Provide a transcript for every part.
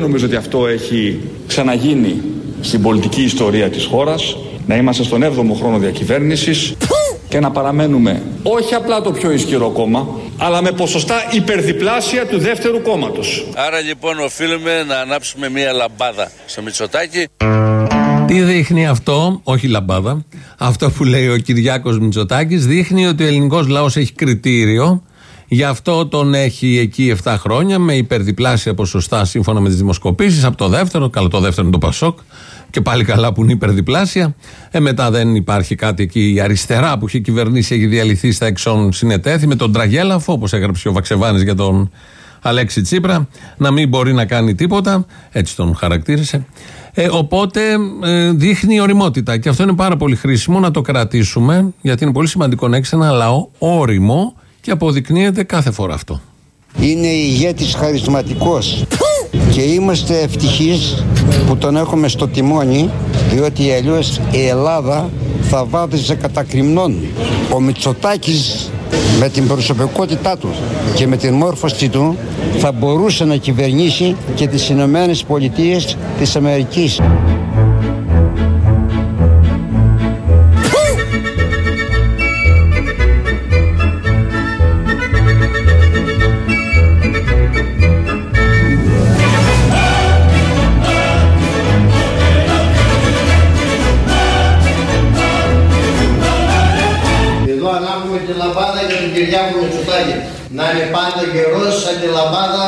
δεν νομίζω ότι αυτό έχει ξαναγίνει στην πολιτική ιστορία της χώρας. Να είμαστε στον 7ο χρόνο διακυβέρνησης και να παραμένουμε όχι απλά το πιο ισχυρό κόμμα, αλλά με ποσοστά υπερδιπλάσια του δεύτερου κόμματος. Άρα λοιπόν οφείλουμε να ανάψουμε μία λαμπάδα στο Μητσοτάκη. Τι δείχνει αυτό, όχι λαμπάδα, αυτό που λέει ο Κυριάκος Μητσοτάκης δείχνει ότι ο ελληνικός λαός έχει κριτήριο. Γι' αυτό τον έχει εκεί 7 χρόνια με υπερδιπλάσια ποσοστά σύμφωνα με τις δημοσκοπήσεις από το δεύτερο. Καλά, το δεύτερο είναι το Πασόκ και πάλι καλά που είναι υπερδιπλάσια. Μετά δεν υπάρχει κάτι εκεί. Η αριστερά που είχε κυβερνήσει έχει διαλυθεί στα εξών συνετέθη με τον τραγέλαφο, όπως έγραψε ο Βαξεβάνης για τον Αλέξη Τσίπρα, να μην μπορεί να κάνει τίποτα. Έτσι τον χαρακτήρισε. Οπότε δείχνει οριμότητα και αυτό είναι πάρα πολύ χρήσιμο να το κρατήσουμε, γιατί είναι πολύ σημαντικό να έχεις ένα λαό όριμο και αποδεικνύεται κάθε φορά αυτό. Είναι ηγέτης χαρισματικός και είμαστε ευτυχείς που τον έχουμε στο τιμόνι, διότι αλλιώς η Ελλάδα θα βάδιζε κατακριμνών. Ο Μητσοτάκης με την προσωπικότητά του και με την μόρφωσή του θα μπορούσε να κυβερνήσει και τις Ηνωμένες Πολιτείες της Αμερικής. Τη λαμπάδα για τον Κυριάκο Μητσοτάκη. Να είναι πάντα γερός σαν τη λαμπάδα.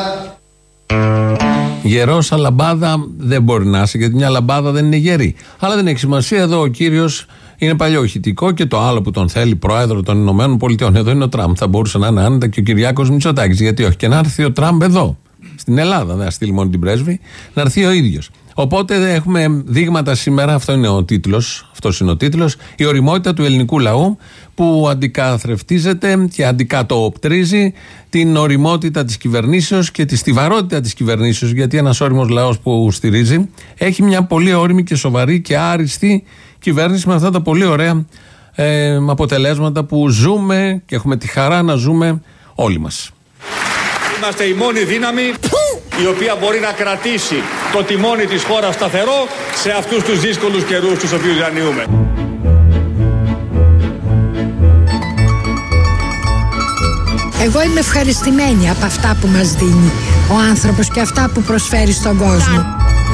Γερός σαν λαμπάδα δεν μπορεί να είσαι, γιατί μια λαμπάδα δεν είναι γερή. Αλλά δεν έχει σημασία, εδώ ο κύριος είναι παλιόχητικό και το άλλο που τον θέλει πρόεδρο των Ηνωμένων Πολιτειών. Εδώ είναι ο Τραμπ. Θα μπορούσε να είναι άνετα και ο Κυριάκος Μητσοτάκης. Γιατί όχι, και να έρθει ο Τραμπ εδώ, στην Ελλάδα, δεν θα στείλει μόνο την πρέσβη, να έρθει ο ίδιος. Οπότε έχουμε δείγματα σήμερα, αυτός είναι ο τίτλος, η οριμότητα του ελληνικού λαού που αντικαθρεφτίζεται και αντικατοπτρίζει την οριμότητα της κυβερνήσεως και τη στιβαρότητα της κυβερνήσεως, γιατί ένας όριμος λαός που στηρίζει έχει μια πολύ όριμη και σοβαρή και άριστη κυβέρνηση με αυτά τα πολύ ωραία αποτελέσματα που ζούμε και έχουμε τη χαρά να ζούμε όλοι μας. Είμαστε η μόνη δύναμη η οποία μπορεί να κρατήσει το τιμόνι της χώρας σταθερό σε αυτούς τους δύσκολους καιρούς τους οποίους διανύουμε. Εγώ είμαι ευχαριστημένη από αυτά που μας δίνει ο άνθρωπος και αυτά που προσφέρει στον κόσμο.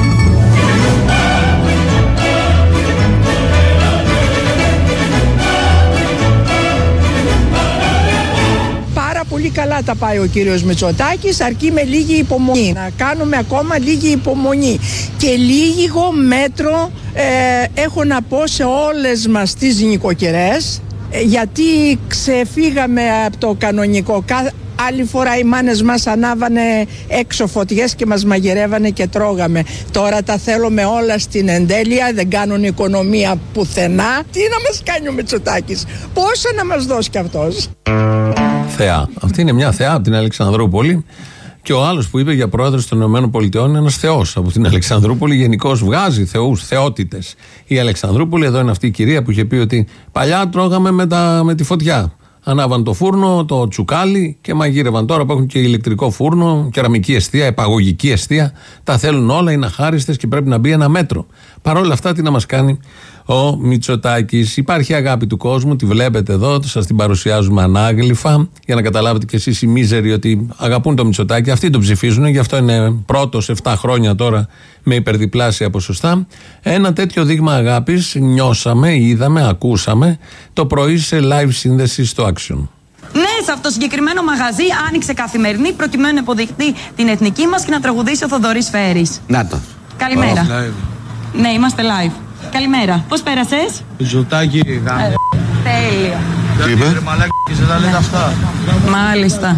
Πολύ καλά τα πάει ο κύριος Μητσοτάκης, αρκεί με λίγη υπομονή. Να κάνουμε ακόμα λίγη υπομονή και λίγο μέτρο έχω να πω σε όλες μας τις νοικοκυρές, γιατί ξεφύγαμε από το κανονικό. Άλλη φορά οι μάνες μας ανάβανε έξω φωτιές και μας μαγειρεύανε και τρώγαμε. Τώρα τα θέλουμε όλα στην εντέλεια, δεν κάνουν οικονομία πουθενά. Τι να μας κάνει ο Μητσοτάκης, πόσα να μας δώσει κι αυτός. Θεά. Αυτή είναι μια θεά από την Αλεξανδρούπολη. Και ο άλλος που είπε για πρόεδρος των ΗΠΑ είναι ένας θεός από την Αλεξανδρούπολη. Γενικώς βγάζει θεούς, θεότητες. Η Αλεξανδρούπολη, εδώ είναι αυτή η κυρία που είχε πει ότι παλιά τρώγαμε με τη φωτιά. Ανάβαν το φούρνο, το τσουκάλι και μαγείρευαν. Τώρα που έχουν και ηλεκτρικό φούρνο, κεραμική εστία, επαγωγική εστία, τα θέλουν όλα, είναι αχάριστες και πρέπει να μπει ένα μέτρο. Παρ' όλα αυτά, τι να μας κάνει ο Μητσοτάκης? Υπάρχει αγάπη του κόσμου, τη βλέπετε εδώ, σας την παρουσιάζουμε ανάγλυφα, για να καταλάβετε κι εσείς οι μίζεροι ότι αγαπούν το Μητσοτάκη. Αυτοί τον ψηφίζουν, γι' αυτό είναι πρώτος 7 χρόνια τώρα με υπερδιπλάσια ποσοστά. Ένα τέτοιο δείγμα αγάπης νιώσαμε, είδαμε, ακούσαμε το πρωί σε live σύνδεση στο Action. Ναι, σε αυτό το συγκεκριμένο μαγαζί άνοιξε Καθημερινή προκειμένου να υποδειχτεί την εθνική μας και να τραγουδήσει ο Θοδωρής Φέρης. Να το. Καλημέρα. Ναι, είμαστε live. Καλημέρα. Πώς πέρασες? Μητσοτάκη, γάμο. Τέλεια. Τι είπε? Μαλάκης, δεν τα λένε αυτά. Μάλιστα.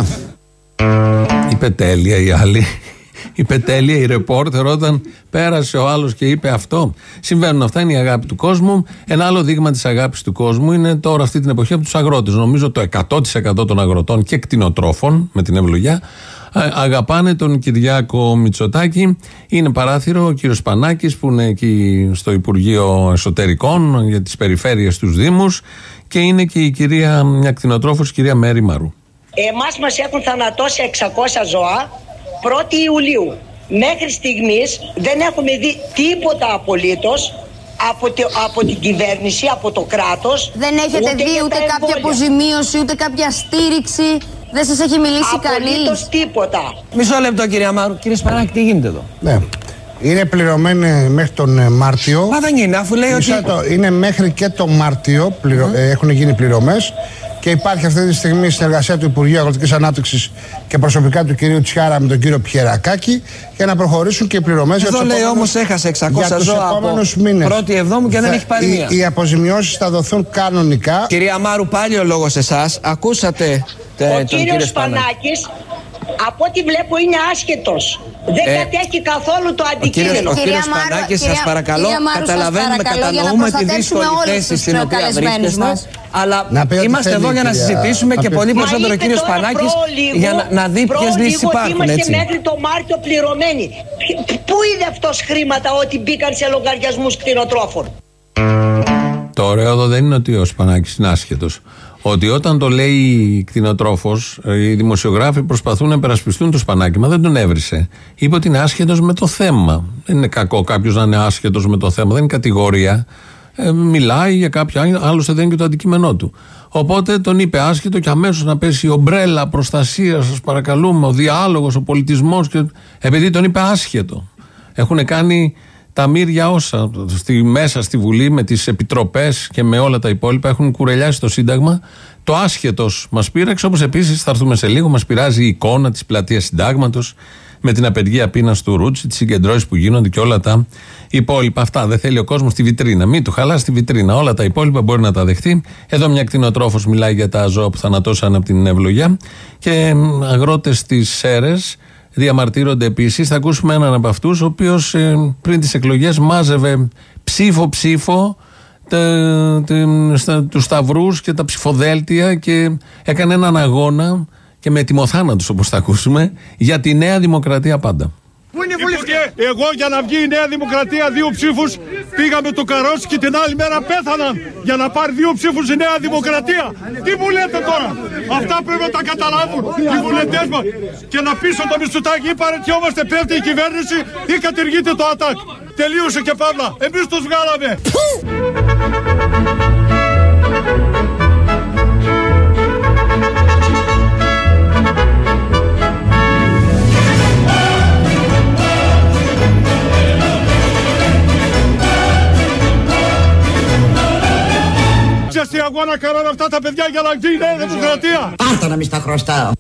Είπε τέλεια η άλλη. Είπε τέλεια η ρεπόρτερ όταν πέρασε ο άλλος και είπε αυτό. Συμβαίνουν αυτά, είναι η αγάπη του κόσμου. Ένα άλλο δείγμα της αγάπης του κόσμου είναι τώρα αυτή την εποχή από τους αγρότες. Νομίζω το 100% των αγροτών και κτηνοτρόφων, με την ευλογιά, αγαπάνε τον Κυριάκο Μητσοτάκη. Είναι παράθυρο ο κύριος Πανάκης που είναι εκεί στο Υπουργείο Εσωτερικών για τις περιφέρειες, τους Δήμους, και είναι και η κυρία, μια κτηνοτρόφος, η κυρία Μέρη Μαρού. Εμάς μας έχουν θανατώσει 600 ζώα 1η Ιουλίου. Μέχρι στιγμής δεν έχουμε δει τίποτα απολύτως από την κυβέρνηση, από το κράτος. Δεν έχετε δει ούτε κάποια αποζημίωση, ούτε κάποια στήριξη? Δεν σας έχει μιλήσει κανείς? Απολύτως τίποτα. Μισό λεπτό, κυρία Μάρου. Κύριε Σπανάκη, τι γίνεται εδώ? Ναι. Είναι πληρωμένοι μέχρι τον Μάρτιο. Μα δεν είναι, αφού λέει ότι... Είναι μέχρι και τον Μάρτιο, έχουν γίνει πληρωμές. Και υπάρχει αυτή τη στιγμή συνεργασία του Υπουργείου Αγροτικής Ανάπτυξης και προσωπικά του κυρίου Τσιάρα με τον κύριο Πιερακάκη για να προχωρήσουν και οι πληρωμές. Εδώ λέει όμως έχασε 600 ζώα από 1η Εβδόμου και δεν έχει πάρει μία. Οι αποζημιώσεις θα δοθούν κανονικά. Κυρία Μάρου, πάλι ο λόγος εσάς. Ακούσατε τον κύριο Σπανάκης. Από ό,τι βλέπω είναι άσχετος. Δεν κατέχει καθόλου το αντικείμενο. Ο κύριος Σπανάκης, σας παρακαλώ, καταλαβαίνουμε, κατανοούμε τη δύσκολη θέση στην οποία βρίσκεστε. Αλλά είμαστε εδώ για να συζητήσουμε και πολύ περισσότερο ο κύριος Σπανάκης για να δει ποιες λύσεις υπάρχουν. Είμαστε μέχρι το Μάρτιο πληρωμένοι. Πού είναι αυτός χρήματα ότι μπήκαν σε λογαριασμούς κτηνοτρόφων? Το ωραίο εδώ δεν είναι ότι ο Σπανάκης είναι άσχετος. Ότι όταν το λέει κτηνοτρόφος, οι δημοσιογράφοι προσπαθούν να υπερασπιστούν το Σπανάκη, μα δεν τον έβρισε. Είπε ότι είναι άσχετος με το θέμα. Δεν είναι κακό κάποιος να είναι άσχετος με το θέμα, δεν είναι κατηγορία. Μιλάει για κάποιο, άλλωστε δεν είναι και το αντικείμενό του. Οπότε τον είπε άσχετο και αμέσως να πέσει η ομπρέλα προστασία, σας παρακαλούμε, ο διάλογος, ο πολιτισμός. Επειδή τον είπε άσχετο. Έχουν κάνει τα μύρια όσα μέσα στη Βουλή με τις επιτροπές και με όλα τα υπόλοιπα έχουν κουρελιάσει το Σύνταγμα. Το άσχετος μας πείραξε, όπως επίσης θα έρθουμε σε λίγο, μας πειράζει η εικόνα της πλατείας Συντάγματος με την απεργία πείνας του Ρούτσι, τις συγκεντρώσεις που γίνονται και όλα τα υπόλοιπα. Αυτά δεν θέλει ο κόσμος στη βιτρίνα. Μην του χαλάσει τη βιτρίνα. Όλα τα υπόλοιπα μπορεί να τα δεχτεί. Εδώ μια κτηνοτρόφος μιλάει για τα ζώα που θανατώσαν από την ευλογιά και αγρότες της Σέρρες διαμαρτύρονται επίσης. Θα ακούσουμε έναν από αυτούς, ο οποίος πριν τις εκλογές μάζευε ψήφο τους σταυρούς και τα ψηφοδέλτια και έκανε έναν αγώνα και με τιμοθάνατους, όπως θα ακούσουμε, για τη Νέα Δημοκρατία πάντα. Εγώ για να βγει η Νέα Δημοκρατία 2 ψήφους πήγα με το καρότσι και την άλλη μέρα πέθαναν για να πάρει 2 ψήφους η Νέα Δημοκρατία. Τι μου λέτε τώρα? Αυτά πρέπει να τα καταλάβουν οι βουλευτές μας. Και να πείσω το Μητσοτάκη, ή παραιτιόμαστε, πέφτει η κυβέρνηση ή κατηργείται το ΑΤΑΚ. Τελείωσε και παύλα. Εμείς τους βγάλαμε. Τι αγώνα κάνανε αυτά τα παιδιά για να βγει η Νέα Δημοκρατία. Πάρτα να μη στα χρωστάω.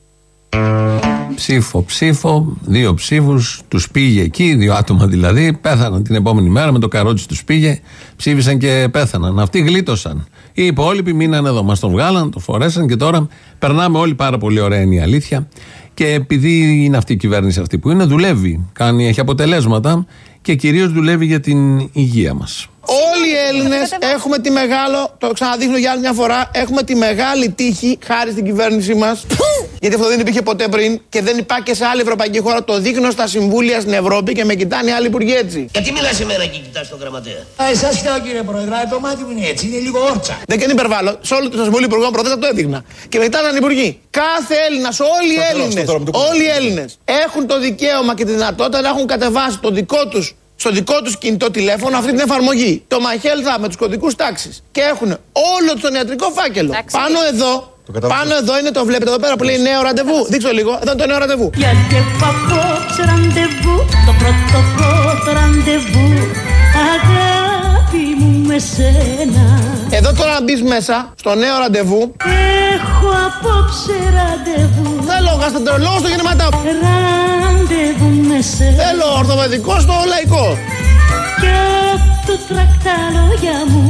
Ψήφο, 2 ψήφους, τους πήγε εκεί, 2 άτομα δηλαδή, πέθαναν την επόμενη μέρα με το καρότσι τους πήγε, ψήφισαν και πέθαναν. Αυτοί γλίτωσαν. Οι υπόλοιποι μείνανε εδώ, μας τον βγάλαν, το φορέσαν και τώρα περνάμε όλοι πάρα πολύ ωραία, είναι η αλήθεια. Και επειδή είναι αυτή η κυβέρνηση αυτή που είναι, δουλεύει, έχει αποτελέσματα και κυρίως δουλεύει για την υγεία μας. Όλοι οι Έλληνες έχουμε τη μεγάλο, το ξαναδείχνω για άλλη μια φορά, έχουμε τη μεγάλη τύχη χάρη στην κυβέρνησή μας. Γιατί αυτό δεν υπήρχε ποτέ πριν και δεν υπάρχει και σε άλλη ευρωπαϊκή χώρα. Το δείχνω στα συμβούλια στην Ευρώπη και με κοιτάνε οι άλλοι υπουργοί έτσι. Γιατί μιλάς εμένα και κοιτάς τον γραμματέα? Εσάς κοιτάω κύριε Πρόεδρε, το μάτι μου είναι έτσι, είναι λίγο όρτσα. Δεν και δεν υπερβάλλω. Σε όλο το Συμβούλιο Υπουργών προτείνω το έδειχνα. Και με κοιτάνε οι υπουργοί. Κάθε Έλληνας, όλοι οι Έλληνες έχουν το δικαίωμα και τη δυνατότητα να έχουν κατεβάσει στο δικό τους κινητό τηλέφωνο αυτή την εφαρμογή. Το My Health App με τους κωδικούς τάξης. Και έχουν όλο τον ιατρικό φάκελο. Πάνω εδώ είναι, το βλέπετε εδώ πέρα που λέει νέο ραντεβού. Δείξω λίγο, εδώ είναι το νέο ραντεβού. Γιατί έχω απόψε ραντεβού, το πρώτο ραντεβού, αγάπη μου με σένα. Εδώ τώρα να μπεις μέσα, στο νέο ραντεβού. Έχω απόψε ραντεβού. Θέλω γαστρεντερολόγο στο γεννηματά. Ραντεβού με σένα. Θέλω ορθοπαιδικό στο λαϊκό. Και απ' το τρακτά λόγια μου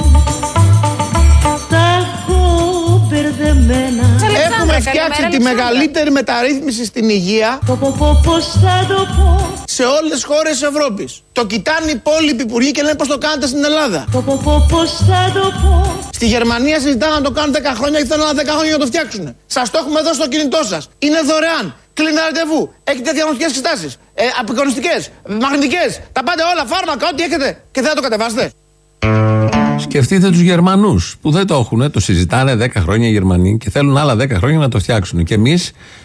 τα έχω μπερδεμένα. Έχουμε φτιάξει τη μεγαλύτερη μεταρρύθμιση στην υγεία πώς θα το πω σε όλες τις χώρες της Ευρώπης. Το κοιτάνε οι υπόλοιποι υπουργοί και λένε πώς το κάνετε στην Ελλάδα. Πώς θα το πω. Στη Γερμανία συζητάνε να το κάνουν 10 χρόνια και θέλουν 10 χρόνια να το φτιάξουν. Σας το έχουμε εδώ στο κινητό σας. Είναι δωρεάν. Κλείνει ραντεβού. Έχετε διαγνωστικές συστάσεις. Απεικονιστικές, μαγνητικές. Τα πάτε όλα, φάρμακα, ό,τι έχετε. Και δεν θα το κατεβάσετε. Σκεφτείτε τους Γερμανούς που δεν το έχουν, το συζητάνε 10 χρόνια οι Γερμανοί και θέλουν άλλα 10 χρόνια να το φτιάξουν. Και εμείς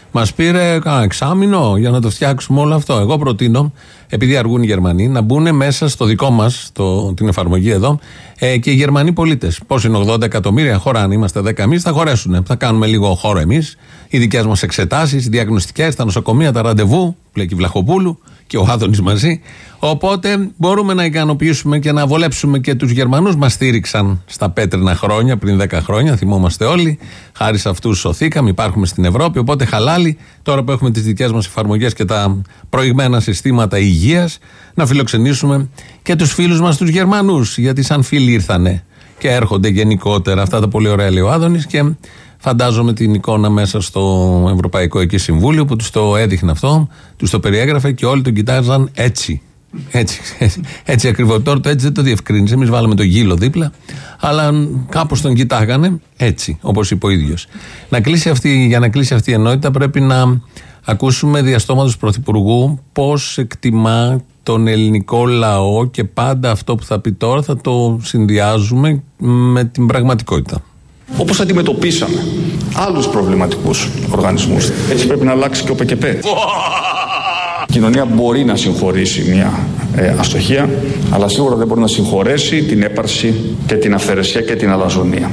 Μας πήρε κάνα εξάμηνο για να το φτιάξουμε όλο αυτό. Εγώ προτείνω, επειδή αργούν οι Γερμανοί, να μπουν μέσα στο δικό μας, την εφαρμογή εδώ, και οι Γερμανοί πολίτες. Πώς είναι 80 εκατομμύρια χώρα, αν είμαστε 10 εμείς, θα χωρέσουν. Θα κάνουμε λίγο χώρο εμείς, οι δικές μας εξετάσεις, οι διαγνωστικές, τα νοσοκομεία, τα ραντεβού, πλέκει Βλαχοπούλου και ο Άδωνης μαζί. Οπότε μπορούμε να ικανοποιήσουμε και να βολέψουμε και τους Γερμανούς. Μας στήριξαν στα πέτρινα χρόνια, πριν 10 χρόνια, θυμόμαστε όλοι. Χάρη σε αυτούς σωθήκαμε, υπάρχουμε στην Ευρώπη. Οπότε χαλάλι, τώρα που έχουμε τις δικές μας εφαρμογές και τα προηγμένα συστήματα υγείας, να φιλοξενήσουμε και τους φίλους μας τους Γερμανούς. Γιατί σαν φίλοι ήρθανε και έρχονται γενικότερα. Αυτά τα πολύ ωραία λέει ο Άδωνης, και φαντάζομαι την εικόνα μέσα στο Ευρωπαϊκό εκεί Συμβούλιο που τους το έδειχνε αυτό, τους το περιέγραφε και όλοι τον κοιτάζαν έτσι. Έτσι ακριβώς. Τώρα το έτσι δεν το διευκρίνησε. Εμείς βάλαμε το γύλο δίπλα, αλλά κάπως τον κοιτάγανε έτσι, όπως είπε ο ίδιος. Για να κλείσει αυτή η ενότητα, πρέπει να ακούσουμε διαστόματος Πρωθυπουργού πώς εκτιμά τον ελληνικό λαό, και πάντα αυτό που θα πει τώρα θα το συνδυάζουμε με την πραγματικότητα. Όπως αντιμετωπίσαμε άλλους προβληματικούς οργανισμούς, έτσι πρέπει να αλλάξει και ο ΠΚΠ. Η κοινωνία μπορεί να συγχωρήσει μια αστοχία, αλλά σίγουρα δεν μπορεί να συγχωρέσει την έπαρση και την αυθαιρεσία και την αλαζονία.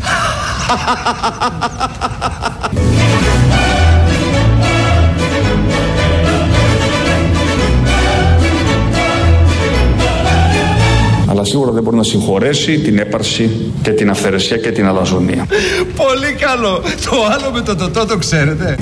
Αλλά σίγουρα δεν μπορεί να συγχωρέσει την έπαρση και την αυθαιρεσία και την αλαζονία. Πολύ καλό. Το άλλο με το τοτό το ξέρετε.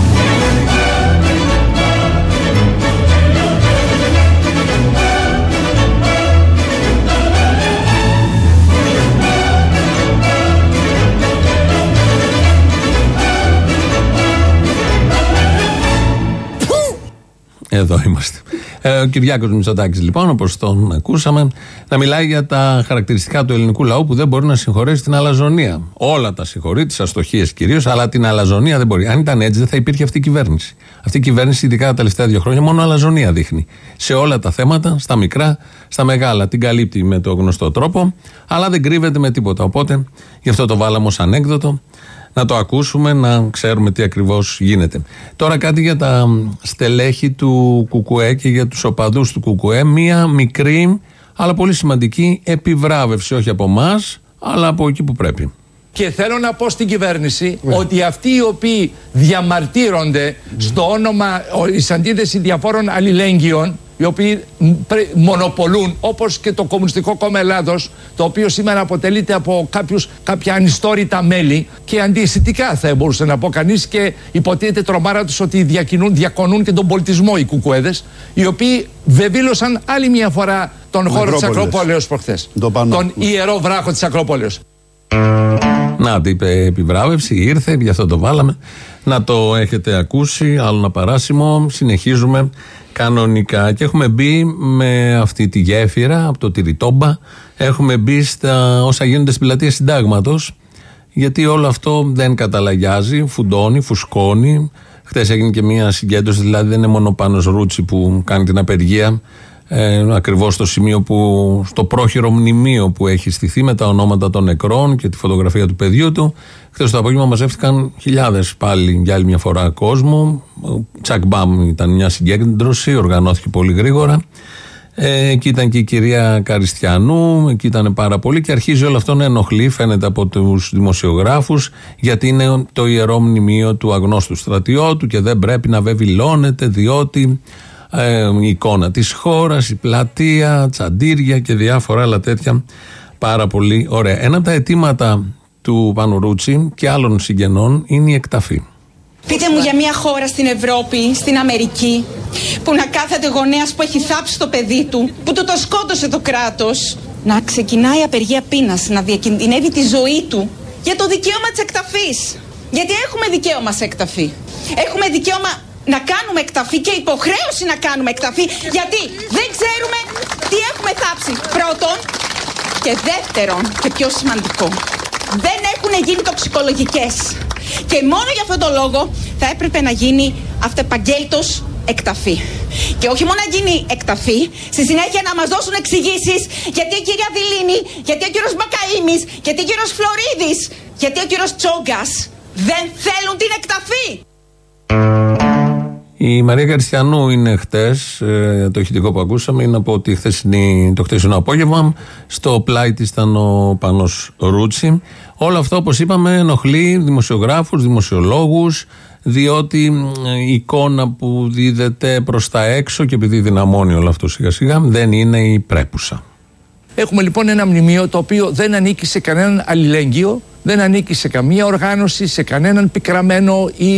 Εδώ είμαστε. Ο Κυριάκος Μητσοτάκης, λοιπόν, όπως τον ακούσαμε, να μιλάει για τα χαρακτηριστικά του ελληνικού λαού που δεν μπορεί να συγχωρέσει την αλαζονία. Όλα τα συγχωρεί, τις αστοχίες κυρίως, αλλά την αλαζονία δεν μπορεί. Αν ήταν έτσι, δεν θα υπήρχε αυτή η κυβέρνηση. Αυτή η κυβέρνηση, ειδικά τα τελευταία 2 χρόνια, μόνο αλαζονία δείχνει. Σε όλα τα θέματα, στα μικρά, στα μεγάλα. Την καλύπτει με το γνωστό τρόπο, αλλά δεν κρύβεται με τίποτα. Οπότε, γι' αυτό το βάλαμε ως ανέκδοτο. Να το ακούσουμε, να ξέρουμε τι ακριβώς γίνεται. Τώρα κάτι για τα στελέχη του ΚΚΕ και για τους οπαδούς του ΚΚΕ. Μία μικρή, αλλά πολύ σημαντική επιβράβευση, όχι από εμάς, αλλά από εκεί που πρέπει. Και θέλω να πω στην κυβέρνηση ότι αυτοί οι οποίοι διαμαρτύρονται στο όνομα, εις αντίθεση διαφόρων αλληλέγγυων, οι οποίοι μονοπολούν, όπως και το Κομμουνιστικό Κόμμα Ελλάδος, το οποίο σήμερα αποτελείται από κάποια ανιστόρητα μέλη, και αντιαισθητικά θα μπορούσε να πω κανείς, και υποτίθεται τρομάρα τους ότι διακονούν και τον πολιτισμό οι κουκουέδες, οι οποίοι βεβήλωσαν άλλη μια φορά τον χώρο της Ακρόπολεως προχθές. Τον ιερό βράχο της Ακρόπολεως. Να, τι είπε επιβράβευση, ήρθε, γι' αυτό το βάλαμε. Να το έχετε ακούσει, άλλο ένα παράσημο. Συνεχίζουμε κανονικά και έχουμε μπει με αυτή τη γέφυρα από το Τυριτόμπα. Έχουμε μπει στα όσα γίνονται στην πλατεία Συντάγματος, γιατί όλο αυτό δεν καταλαγιάζει, φουντώνει, φουσκώνει. Χτες έγινε και μια συγκέντρωση, δηλαδή δεν είναι μόνο ο Πάνος Ρούτσι που κάνει την απεργία, ακριβώς στο σημείο στο πρόχειρο μνημείο που έχει στηθεί με τα ονόματα των νεκρών και τη φωτογραφία του παιδιού του. Χθες το απόγευμα μαζεύτηκαν χιλιάδες πάλι για άλλη μια φορά κόσμο. Τσακμπάμ ήταν μια συγκέντρωση, οργανώθηκε πολύ γρήγορα. Εκεί ήταν και η κυρία Καριστιανού, εκεί ήταν πάρα πολύ, και αρχίζει όλο αυτό να ενοχλεί, φαίνεται από τους δημοσιογράφους, γιατί είναι το ιερό μνημείο του αγνώστου στρατιώτου και δεν πρέπει να βεβηλώνεται, διότι η εικόνα της χώρας, η πλατεία, τσαντήρια και διάφορα άλλα τέτοια. Πάρα πολύ ωραία. Ένα από τα αιτήματα του Πάνου Ρούτσι και άλλων συγγενών είναι η εκταφή. Πείτε μου για μια χώρα στην Ευρώπη, στην Αμερική, που να κάθεται γονέας που έχει θάψει το παιδί του, που το σκότωσε το κράτος, να ξεκινάει απεργία πείνας, να διακινδυνεύει τη ζωή του για το δικαίωμα της εκταφής. Γιατί έχουμε δικαίωμα σε εκταφή. Έχουμε δικαίωμα να κάνουμε εκταφή και υποχρέωση να κάνουμε εκταφή, γιατί δεν ξέρουμε τι έχουμε θάψει. Πρώτον, και δεύτερον, και πιο σημαντικό, δεν έχουν γίνει τοξικολογικές. Και μόνο για αυτόν τον λόγο θα έπρεπε να γίνει αυτεπαγγέλτος εκταφή. Και όχι μόνο να γίνει εκταφή, στη συνέχεια να μας δώσουν εξηγήσεις γιατί η κυρία Δηλίνη, γιατί ο κύριος Μπακαΐμης, γιατί ο κύριος Φλωρίδης, γιατί ο κύριος Τσόγκας δεν θέλουν την εκταφή. Η Μαρία Καριστιανού είναι χτες, το ηχητικό που ακούσαμε είναι από το χτεσινό απόγευμα. Στο πλάι της ήταν ο Πάνος Ρούτσι. Όλο αυτό, όπως είπαμε, ενοχλεί δημοσιογράφους, δημοσιολόγους, διότι η εικόνα που δίδεται προς τα έξω, και επειδή δυναμώνει όλο αυτό σιγά σιγά, δεν είναι η πρέπουσα. Έχουμε λοιπόν ένα μνημείο το οποίο δεν ανήκει σε κανέναν αλληλέγγυο, δεν ανήκει σε καμία οργάνωση, σε κανέναν πικραμένο ή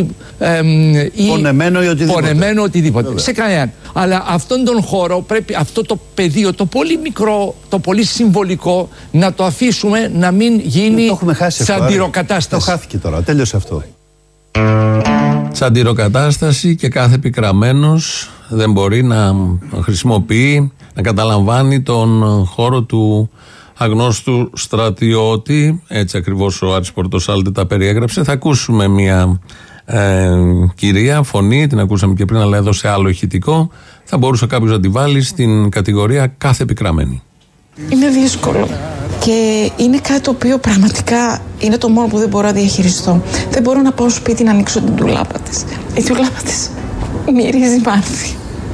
πονεμένο οτιδήποτε. Σε κανέναν. Αλλά αυτόν τον χώρο πρέπει, αυτό το πεδίο, το πολύ μικρό, το πολύ συμβολικό, να το αφήσουμε να μην γίνει σαντιροκατάσταση. Το χάθηκε τώρα, τέλειωσε αυτό. Σαντιροκατάσταση, και κάθε πικραμένος δεν μπορεί να χρησιμοποιεί, να καταλαμβάνει τον χώρο του αγνώστου στρατιώτη. Έτσι ακριβώς ο Άρης Πορτοσάλτε τα περιέγραψε. Θα ακούσουμε μια κυρία φωνή, την ακούσαμε και πριν, αλλά εδώ σε άλλο ηχητικό. Θα μπορούσε κάποιος να τη βάλει στην κατηγορία κάθε πικραμένη. Είναι δύσκολο και είναι κάτι το οποίο πραγματικά είναι το μόνο που δεν μπορώ να διαχειριστώ. Δεν μπορώ να πάω σπίτι να ανοίξω την ντουλάπα της. Η ντουλάπα της μυρίζει μάρθι.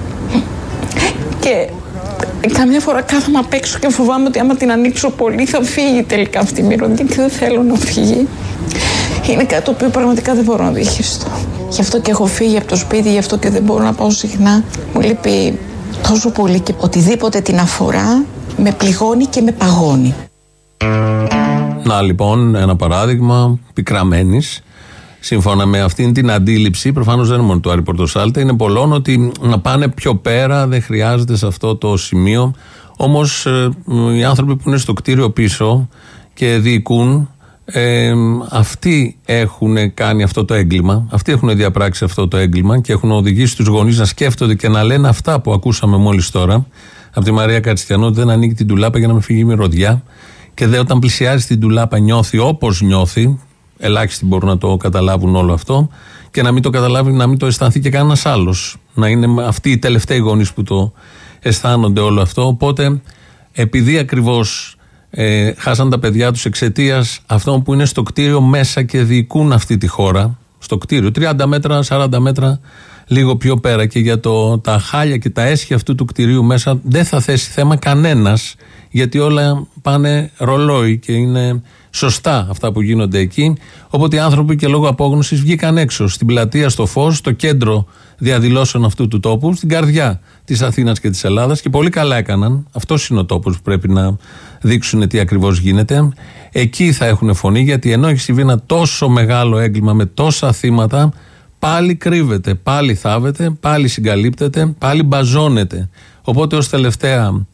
Και καμιά φορά κάθομαι απ' έξω και φοβάμαι ότι άμα την ανοίξω πολύ θα φύγει τελικά αυτή η μυρωδιά, και δεν θέλω να φύγει. Είναι κάτι το οποίο πραγματικά δεν μπορώ να διαχειριστώ. Γι' αυτό και έχω φύγει από το σπίτι, γι' αυτό και δεν μπορώ να πάω συχνά. Μου λείπει τόσο πολύ και οτιδήποτε την αφορά με πληγώνει και με παγώνει. Να λοιπόν ένα παράδειγμα πικραμένης. Σύμφωνα με αυτήν την αντίληψη, προφανώς δεν είναι μόνο του Άρη Πορτοσάλτε, είναι πολλών, ότι να πάνε πιο πέρα δεν χρειάζεται σε αυτό το σημείο. Όμως οι άνθρωποι που είναι στο κτίριο πίσω και διοικούν, αυτοί έχουν κάνει αυτό το έγκλημα, αυτοί έχουν διαπράξει αυτό το έγκλημα και έχουν οδηγήσει τους γονείς να σκέφτονται και να λένε αυτά που ακούσαμε μόλις τώρα από τη Μαρία Καριστιανού, ότι δεν ανοίγει την ντουλάπα για να μην φύγει η μυρωδιά, και όταν πλησιάζει την ντουλάπα νιώθει όπως νιώθει. Ελάχιστοι μπορούν να το καταλάβουν όλο αυτό, και να μην το καταλάβει, να μην το αισθανθεί και κανένας άλλος. Να είναι αυτοί οι τελευταίοι γονείς που το αισθάνονται όλο αυτό. Οπότε, επειδή ακριβώς χάσαν τα παιδιά τους εξαιτίας αυτών που είναι στο κτίριο μέσα και διοικούν αυτή τη χώρα, στο κτίριο 30 μέτρα, 40 μέτρα λίγο πιο πέρα, και για τα χάλια και τα έσχη αυτού του κτιρίου μέσα δεν θα θέσει θέμα κανένας, γιατί όλα πάνε ρολόι και είναι σωστά αυτά που γίνονται εκεί. Οπότε οι άνθρωποι και λόγω απόγνωσης βγήκαν έξω στην πλατεία, στο Φως, στο κέντρο διαδηλώσεων αυτού του τόπου, στην καρδιά της Αθήνας και της Ελλάδας, και πολύ καλά έκαναν. Αυτός είναι ο τόπος που πρέπει να δείξουν τι ακριβώς γίνεται. Εκεί θα έχουν φωνή, γιατί ενώ έχει συμβεί ένα τόσο μεγάλο έγκλημα με τόσα θύματα, πάλι κρύβεται, πάλι θάβεται, πάλι συγκαλύπτεται, πάλι μπαζώνεται. Οπότε ως τελευταία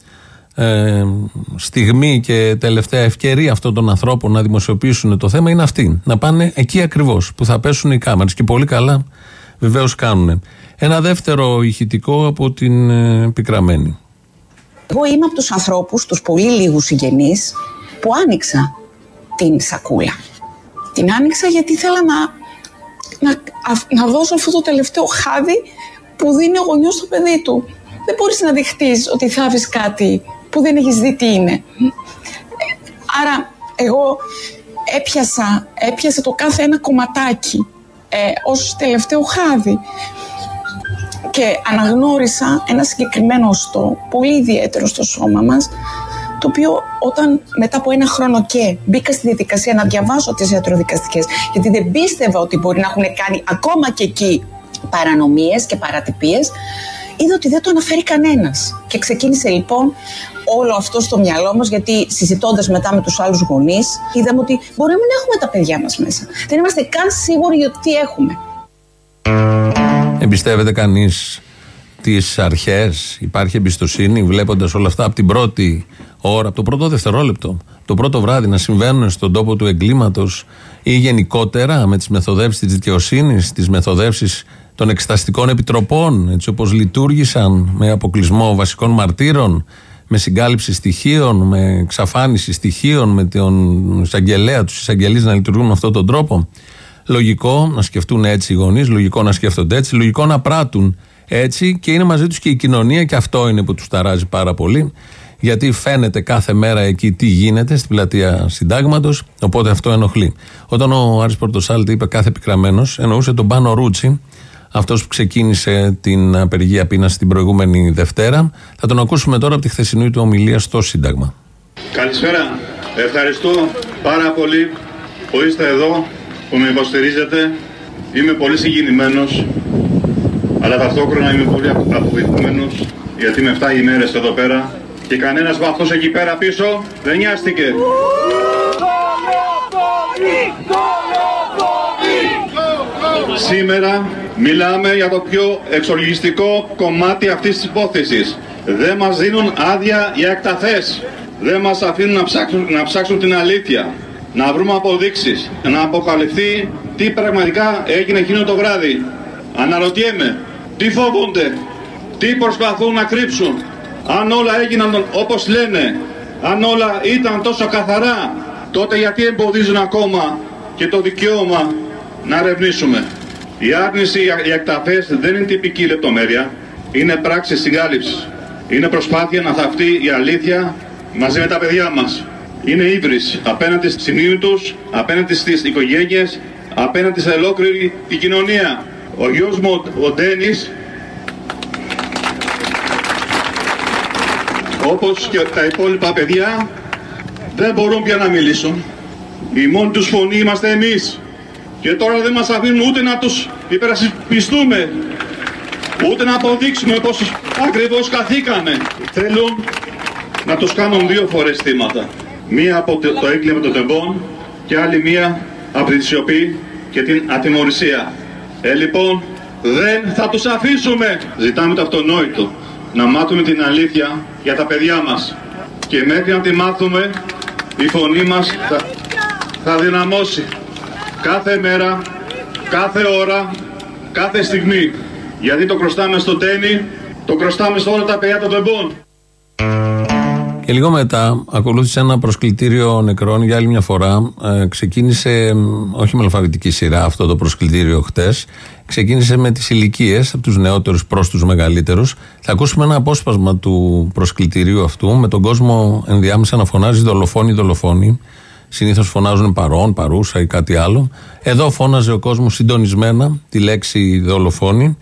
στιγμή και τελευταία ευκαιρία αυτών των ανθρώπων να δημοσιοποιήσουν το θέμα είναι αυτή. Να πάνε εκεί ακριβώς που θα πέσουν οι κάμερες, και πολύ καλά βεβαίως κάνουν. Ένα δεύτερο ηχητικό από την πικραμένη. Εγώ είμαι από τους ανθρώπους, τους πολύ λίγους συγγενείς, που άνοιξα την σακούλα. Την άνοιξα γιατί ήθελα να δώσω αυτό το τελευταίο χάδι που δίνει ο γονιός στο παιδί του. Δεν μπορείς να δεχτείς ότι θάβεις κάτι που δεν έχεις δει τι είναι. Άρα εγώ έπιασα το κάθε ένα κομματάκι ως τελευταίο χάδι και αναγνώρισα ένα συγκεκριμένο οστό, πολύ ιδιαίτερο στο σώμα μας, το οποίο όταν μετά από ένα χρόνο και μπήκα στη διαδικασία να διαβάσω τις ιατροδικαστικές, γιατί δεν πίστευα ότι μπορεί να έχουν κάνει ακόμα και εκεί παρανομίες και παρατυπίες, είδα ότι δεν το αναφέρει κανένας. Και ξεκίνησε λοιπόν όλο αυτό στο μυαλό μας, γιατί συζητώντας μετά με τους άλλους γονείς, είδαμε ότι μπορεί να μην έχουμε τα παιδιά μας μέσα. Δεν είμαστε καν σίγουροι για τι έχουμε. Εμπιστεύεται κανείς τις αρχές? Υπάρχει εμπιστοσύνη βλέποντας όλα αυτά από την πρώτη ώρα, από το πρώτο δευτερόλεπτο, το πρώτο βράδυ να συμβαίνουν στον τόπο του εγκλήματος, ή γενικότερα με τις μεθοδεύσεις της δικαιοσύνης, τις μεθοδεύσεις των εξεταστικών επιτροπών, έτσι όπως λειτουργήσαν, με αποκλεισμό βασικών μαρτύρων, με συγκάλυψη στοιχείων, με εξαφάνιση στοιχείων, με τον εισαγγελέα, τους εισαγγελείς να λειτουργούν με αυτόν τον τρόπο? Λογικό να σκεφτούν έτσι οι γονείς, λογικό να σκέφτονται έτσι, λογικό να πράττουν έτσι, και είναι μαζί τους και η κοινωνία, και αυτό είναι που τους ταράζει πάρα πολύ, γιατί φαίνεται κάθε μέρα εκεί τι γίνεται στην πλατεία Συντάγματος, οπότε αυτό ενοχλεί. Όταν ο Άρης Πορτοσάλτη είπε κάθε πικραμένος, εννοούσε τον Πάνο Ρούτσι, αυτός που ξεκίνησε την απεργία πείνας την προηγούμενη Δευτέρα. Θα τον ακούσουμε τώρα από τη χθεσινή του ομιλία στο Σύνταγμα. Καλησπέρα. Ευχαριστώ πάρα πολύ που είστε εδώ, που με υποστηρίζετε. Είμαι πολύ συγκινημένος, αλλά ταυτόχρονα είμαι πολύ απογοητευμένος, γιατί είμαι 7 ημέρες εδώ πέρα και κανένας από αυτούς εκεί πέρα πίσω δεν νοιάστηκε. Σήμερα μιλάμε για το πιο εξοργιστικό κομμάτι αυτής της υπόθεσης. Δεν μας δίνουν άδεια για εκταφές. Δεν μας αφήνουν να ψάξουν την αλήθεια. Να βρούμε αποδείξεις. Να αποκαλυφθεί τι πραγματικά έγινε εκείνο το βράδυ. Αναρωτιέμαι, τι φοβούνται, τι προσπαθούν να κρύψουν. Αν όλα έγιναν όπως λένε, αν όλα ήταν τόσο καθαρά, τότε γιατί εμποδίζουν ακόμα και το δικαίωμα να ερευνήσουμε. Η άρνηση για εκταφές δεν είναι τυπική λεπτομέρεια, είναι πράξη συγκάλυψης. Είναι προσπάθεια να θαυτεί η αλήθεια μαζί με τα παιδιά μας. Είναι ύβρις απέναντι στη μνήμη τους, απέναντι στις οικογένειες, απέναντι σε ολόκληρη την κοινωνία. Ο γιος μου, ο Ντένις, όπως και τα υπόλοιπα παιδιά, δεν μπορούν πια να μιλήσουν. Η μόνη τους φωνή είμαστε εμείς. Και τώρα δεν μας αφήνουν ούτε να τους υπερασπιστούμε, ούτε να αποδείξουμε πως ακριβώς καθήκανε. Θέλουν να τους κάνουν 2 φορές θύματα. Μία από το έγκλημα των τεμπών και άλλη μία από τη σιωπή και την ατιμωρησία. Λοιπόν, δεν θα τους αφήσουμε. Ζητάμε το αυτονόητο. Να μάθουμε την αλήθεια για τα παιδιά μας. Και μέχρι να τη μάθουμε, η φωνή μας θα δυναμώσει. Κάθε μέρα, κάθε ώρα, κάθε στιγμή. Γιατί το χρωστάμε στον Τένι, το χρωστάμε σε όλα τα παιδιά των τεμπών. Και λίγο μετά ακολούθησε ένα προσκλητήριο νεκρών για άλλη μια φορά. Ξεκίνησε, όχι με αλφαβητική σειρά αυτό το προσκλητήριο χτες, ξεκίνησε με τις ηλικίες, από τους νεότερους προς τους μεγαλύτερους. Θα ακούσουμε ένα απόσπασμα του προσκλητηρίου αυτού, με τον κόσμο ενδιάμεσα να φωνάζει δολοφόνη, δολοφόνη. Συνήθως φωνάζουν παρόν, παρούσα ή κάτι άλλο. Εδώ φώναζε ο κόσμος συντονισμένα τη λέξη δολοφόνη.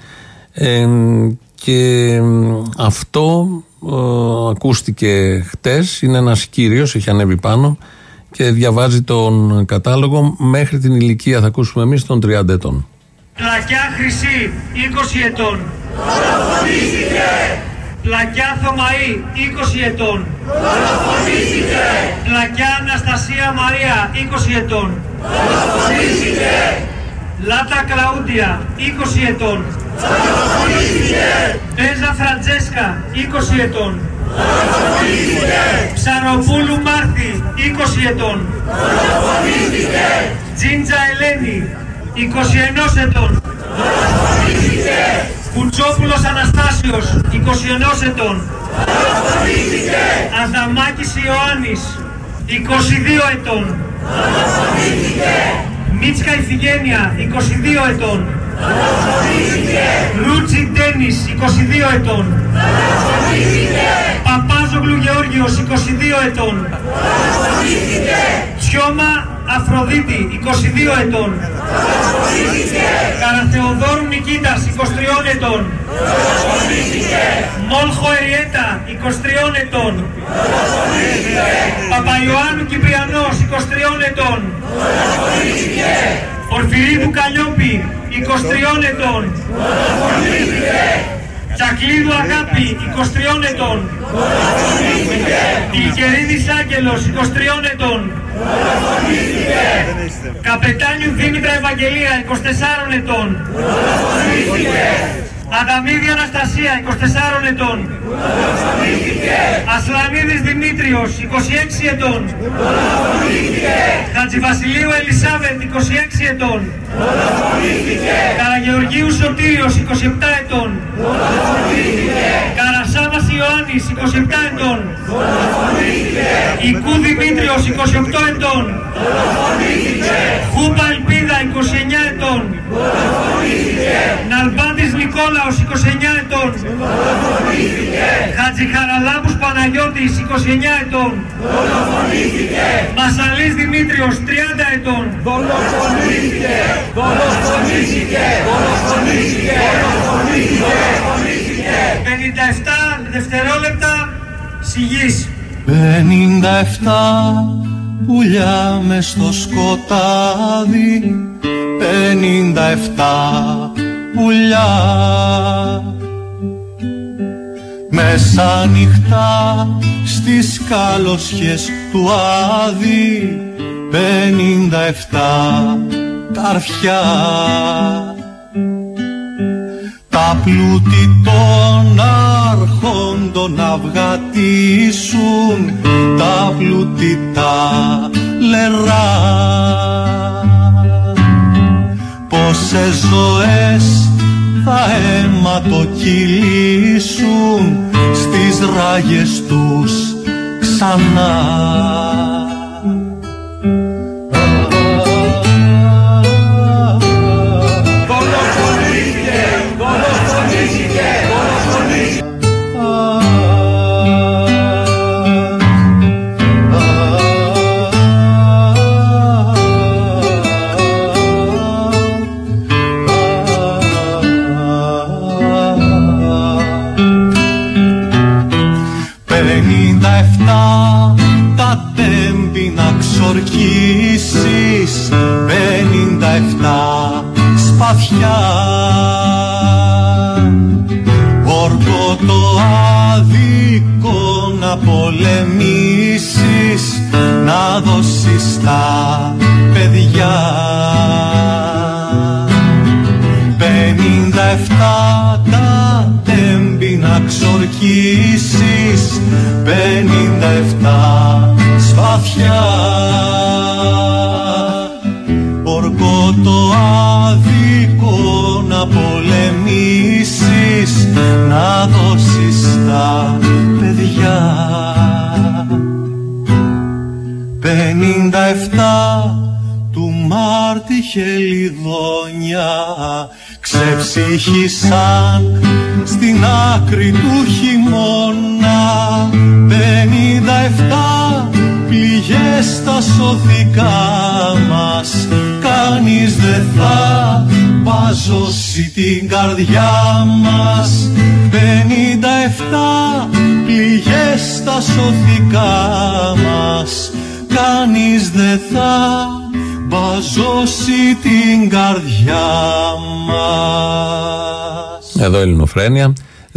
Και αυτό ακούστηκε χτες. Είναι ένας κύριος, έχει ανέβει πάνω και διαβάζει τον κατάλογο μέχρι την ηλικία, θα ακούσουμε εμείς, των 30 ετών. Πλακιά Χρυσή, 20 ετών. Πλακιά Θωμαή, 20 ετών. Πλακιά Αναστασία Μαρία, 20 ετών. Λάτα Κλαούντια, 20 ετών. Μπέζα Φραντζέσκα, 20 ετών. Ψαροπούλου Μάρθη, 20 ετών. Τζίντζα Ελένη, 21 ετών. Κουτσόπουλος Αναστάσιος, 21 ετών. Αδαμάκης Ιωάννης, 22 ετών. Μίτσκα Ιφηγένεια, 22 ετών. Ρούτσι Ντένις, 22 ετών. Παπάζογλου Γεώργιος, 22 ετών. Τσιώμα Αφροδίτη, 22 ετών. Καραθεοδόρου Νικήτας, 23 ετών. Μόλχο Εριέτα, 23 ετών. Παπαϊωάννου Κυπριανός, 23 ετών. Ορφυρίδου Καλλιόπη, 23 ετών. Τσακλίδου Αγάπη, 23 ετών. Τιλκερίδης Άγγελος, 23 ετών. Καπετάνιου Δήμητρα Ευαγγελία, 24 ετών. Αδαμίδη Αναστασία, 24 ετών. Ασλανίδης Δημήτριος, 26 ετών. Χατζηβασιλείου Ελισάβετ, 26 ετών. Καραγεωργίου Σωτήριος, 27 ετών. Καρασάβας Ιωάννης, 27 ετών. Οικού Δημήτριος, 28 ετών. Χούπα Ελπίδα, 29 ετών. Ναλμπάντης Νικόλαος, 29 ετών. Χατζηχαραλάμπους Παναγιώτης, 29 ετών. Μασαλής Δημήτριος, 30 ετών. δευτερόλεπτα σιγής. 57 πουλιά μες στο σκοτάδι, 57 πουλιά μέσα νυχτά στις καλοσιές του Άδη, 57 καρφιά. Τα πλούτη των αρχόντων να βγατήσουν, τα πλούτη τα λερά. Πόσες ζωές θα αιματοκυλήσουν στις ράγες τους ξανά. Τα τέμπη να ξορκίσεις, 57 σπαθιά. Όρκο το άδικο να πολεμήσεις, να δώσεις τα παιδιά. 57 τα τέμπη να ξορκίσεις, 57 σπαθιά. Ορκό το άδικο να πολεμήσεις, να δώσεις τα παιδιά. 57 του Μάρτη χελιδόνια ξεψύχησαν στην άκρη του χειμώνα, 57 πληγές στα σωθικά μας, κανείς δεν θα παζώσει την καρδιά μας. 57 πληγές στα σωθικά μας, κανείς δεν θα μπαζώσει την καρδιά μας. Εδώ Ελληνοφρένεια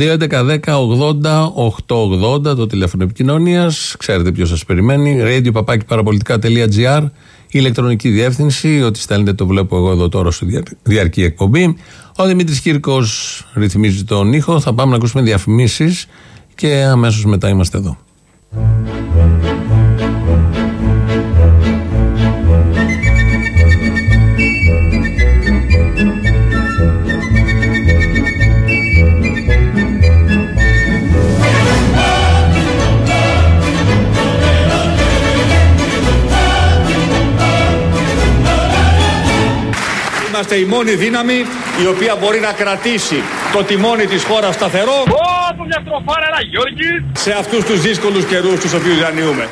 2.11.10.80.880 το τηλέφωνο επικοινωνίας. Ξέρετε ποιος σας περιμένει. radio@parapolitica.gr η ηλεκτρονική διεύθυνση. Ό,τι στέλνετε το βλέπω εγώ εδώ τώρα στο διαρκή εκπομπή. Ο Δημήτρης Κύρκος ρυθμίζει τον ήχο. Θα πάμε να ακούσουμε διαφημίσεις και αμέσως μετά είμαστε εδώ. Είμαστε η μόνη δύναμη η οποία μπορεί να κρατήσει το τιμόνι της χώρας σταθερό σε αυτούς τους δύσκολους καιρούς τους οποίους διανύουμε.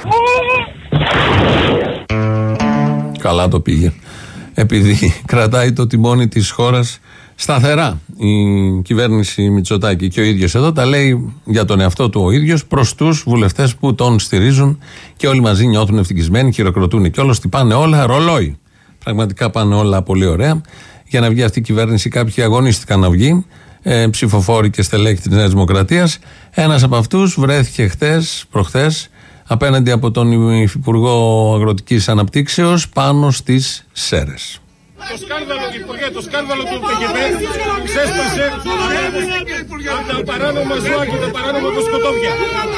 Καλά το πήγε. Επειδή κρατάει το τιμόνι της χώρας σταθερά η κυβέρνηση Μητσοτάκη και ο ίδιος εδώ τα λέει για τον εαυτό του ο ίδιος προς τους βουλευτές που τον στηρίζουν και όλοι μαζί νιώθουν ευτυχισμένοι, χειροκροτούν και όλος πάνε όλα ρολόι. Πραγματικά πάνε όλα πολύ ωραία. Για να βγει αυτή η κυβέρνηση, κάποιοι αγωνίστηκαν να βγει, ψηφοφόροι και στελέχοι της Νέας Δημοκρατίας. Ένας από αυτούς βρέθηκε προχθές, απέναντι από τον Υφυπουργό Αγροτικής Αναπτύξεως πάνω στις Σέρρες. Το σκάνδαλο, Υπουργέ, το σκάνδαλο του ΤΚΠ ξέσπασε από τα παράνομα ζώα και τα παράνομα σκοτώδια.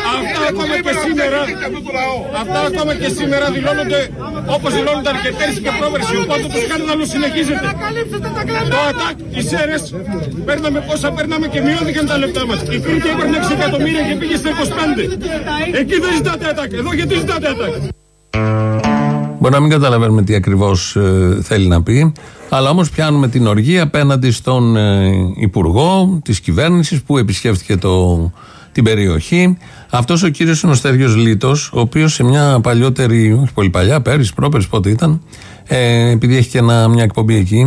Αυτά ακόμα και σήμερα δηλώνονται όπως δηλώνονται αρκετές και πρόπερση. Οπότε το σκάνδαλο συνεχίζεται. Το ΑΤΑΚ, οι Σέρρες, παίρναμε πόσα παίρναμε και μειώθηκαν τα λεπτά μας. Η Κρήτη έπαιρνε 6 εκατομμύρια και πήγε στα 25. Εκεί δεν ζητάτε ΑΤΑΚ. Εδώ γιατί ζητάτε ΑΤΑΚ. Μπορεί να μην καταλαβαίνουμε τι ακριβώς θέλει να πει, αλλά όμως πιάνουμε την οργή απέναντι στον υπουργό της κυβέρνησης που επισκέφθηκε την περιοχή. Αυτός ο κύριος είναι ο Στέργιος Λίτος, ο οποίος σε μια παλιότερη, όχι πολύ παλιά, πέρυσι, πρόπερσι, πότε ήταν, επειδή έχει και μια εκπομπή εκεί,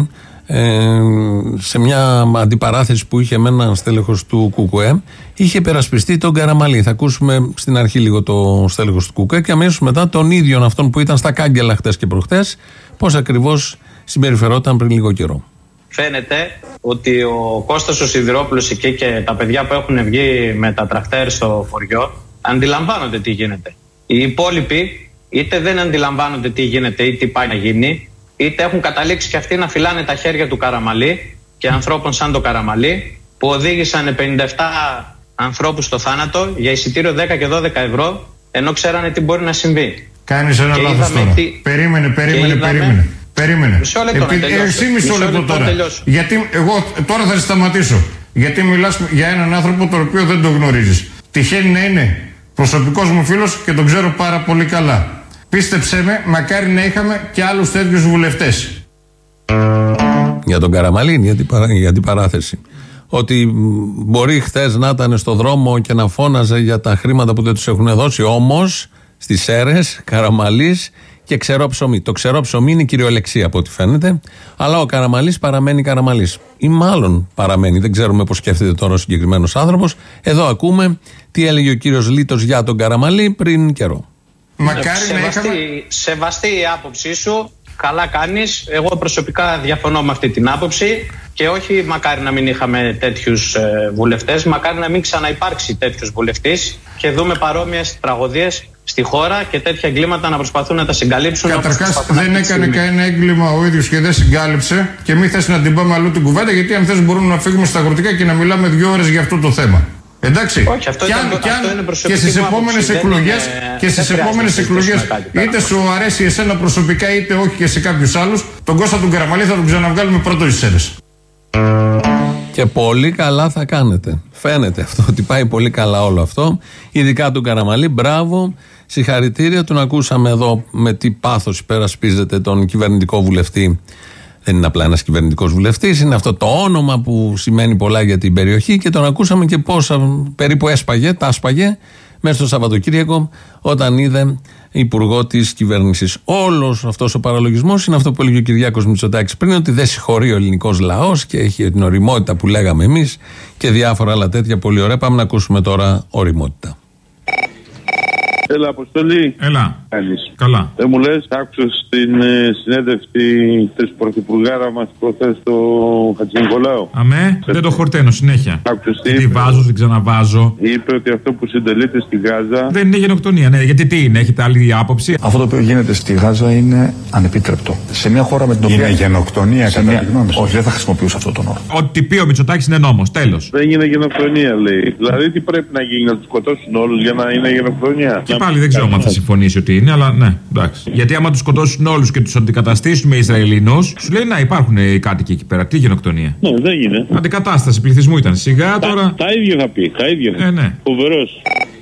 σε μια αντιπαράθεση που είχε με έναν στέλεχος του ΚΚΕ, είχε υπερασπιστεί τον Καραμαλή. Θα ακούσουμε στην αρχή λίγο το στέλεχος του ΚΚΕ και αμέσως μετά τον ίδιο αυτόν που ήταν στα κάγκελα χτες και προχτές, πώς ακριβώς συμπεριφερόταν πριν λίγο καιρό. Φαίνεται ότι ο Κώστας ο Σιδηρόπουλος εκεί και τα παιδιά που έχουν βγει με τα τρακτέρ στο χωριό αντιλαμβάνονται τι γίνεται. Οι υπόλοιποι είτε δεν αντιλαμβάνονται τι γίνεται ή τι πάει να γίνει, είτε έχουν καταλήξει και αυτοί να φυλάνε τα χέρια του Καραμαλή και ανθρώπων σαν το Καραμαλή που οδήγησαν 57 ανθρώπους στο θάνατο για εισιτήριο 10 και 12 ευρώ ενώ ξέρανε τι μπορεί να συμβεί. Κάνεις ένα λάθος τώρα. Περίμενε. Μισό λεπτό τώρα. Γιατί εγώ τώρα θα σταματήσω. Γιατί μιλάς για έναν άνθρωπο τον οποίο δεν τον γνωρίζεις. Τυχαίνει να είναι προσωπικός μου φίλος και τον ξέρω πάρα πολύ καλά. Πίστεψέ με, μακάρι να είχαμε και άλλους τέτοιους βουλευτές. Για τον Καραμαλή, για την παράθεση. Ότι μπορεί χθες να ήταν στο δρόμο και να φώναζε για τα χρήματα που δεν τους έχουν δώσει, όμως στις Σέρρες, Καραμαλής και ξερό ψωμί. Το ξερό ψωμί είναι κυριολεξία από ό,τι φαίνεται, αλλά ο Καραμαλής παραμένει Καραμαλής. Ή μάλλον παραμένει, δεν ξέρουμε πώς σκέφτεται τώρα ο συγκεκριμένος άνθρωπος. Εδώ ακούμε τι έλεγε ο κύριος Λίτος για τον Καραμαλή πριν καιρό. Σεβαστή η άποψή σου, καλά κάνεις. Εγώ προσωπικά διαφωνώ με αυτή την άποψη και όχι μακάρι να μην είχαμε τέτοιους βουλευτές, μακάρι να μην ξαναυπάρξει τέτοιος βουλευτής και δούμε παρόμοιες τραγωδίες στη χώρα και τέτοια εγκλήματα να προσπαθούν να τα συγκαλύψουν. Καταρχάς δεν έκανε κανένα έγκλημα ο ίδιος και δεν συγκάλυψε και μην θες να την πάμε αλλού την κουβέντα, γιατί αν θες μπορούμε να φύγουμε στα αγροτικά και να μιλάμε 2 ώρες για αυτό το θέμα. Εντάξει. Όχι, αυτό είναι προσωπική και στις επόμενες εκλογές είτε σου αρέσει εσένα προσωπικά είτε όχι και σε κάποιους άλλους, τον Κώστα τον Καραμαλή θα τον ξαναβγάλουμε πρώτο στις Σέρρες. Και πολύ καλά θα κάνετε. Φαίνεται αυτό ότι πάει πολύ καλά όλο αυτό. Ειδικά του Καραμαλή. Μπράβο, συγχαρητήρια. Τον ακούσαμε εδώ με τι πάθος υπερασπίζεται τον κυβερνητικό βουλευτή. Δεν είναι απλά ένας κυβερνητικός βουλευτής, είναι αυτό το όνομα που σημαίνει πολλά για την περιοχή και τον ακούσαμε και πώς περίπου τα άσπαγε μέσα στο Σαββατοκύριακο όταν είδε υπουργό της κυβέρνησης. Όλος αυτός ο παραλογισμός είναι αυτό που έλεγε ο Κυριάκος Μητσοτάκης πριν, ότι δεν συγχωρεί ο ελληνικός λαός και έχει την ωριμότητα που λέγαμε εμείς και διάφορα άλλα τέτοια πολύ ωραία. Πάμε να ακούσουμε τώρα ωριμότητα. Έλα, Αποστολή. Έλα. Κάνεις. Καλά. Δεν μου λες, άκουσα στην συνέντευξη της πρωθυπουργάρα μας προχθές στο Χατζηνικολάου. Αμέ, δεν το χορταίνω συνέχεια. Άκουσες τι βάζω, δεν ξαναβάζω. Είπε ότι αυτό που συντελείται στη Γάζα δεν είναι γενοκτονία, ναι. Γιατί τι είναι, έχετε άλλη άποψη? Αυτό το οποίο γίνεται στη Γάζα είναι ανεπίτρεπτο. Σε μια χώρα με την οποία. Είναι γενοκτονία, κατά τη γνώμη σου? Όχι, δεν θα χρησιμοποιούσα αυτόν τον όρο. Ό,τι πει ο Μητσοτάκης είναι νόμος. Τέλος. Δεν είναι γενοκτονία, λέει. Δηλαδή, τι πρέπει να γίνει, να τους σκοτώσουν όλους για να είναι γενοκτονία? Και πάλι δεν ξέρω αν θα συμφωνήσει ότι είναι, αλλά ναι, εντάξει. Γιατί άμα τους σκοτώσουν όλους και τους αντικαταστήσουν με Ισραηλινούς, σου λέει να υπάρχουν οι κάτοικοι εκεί πέρα. Τι γενοκτονία? Ναι, δεν είναι. Αντικατάσταση πληθυσμού ήταν. Σιγά τώρα. Τα ίδια θα πει. Τα ίδια. Ναι. Φοβερός.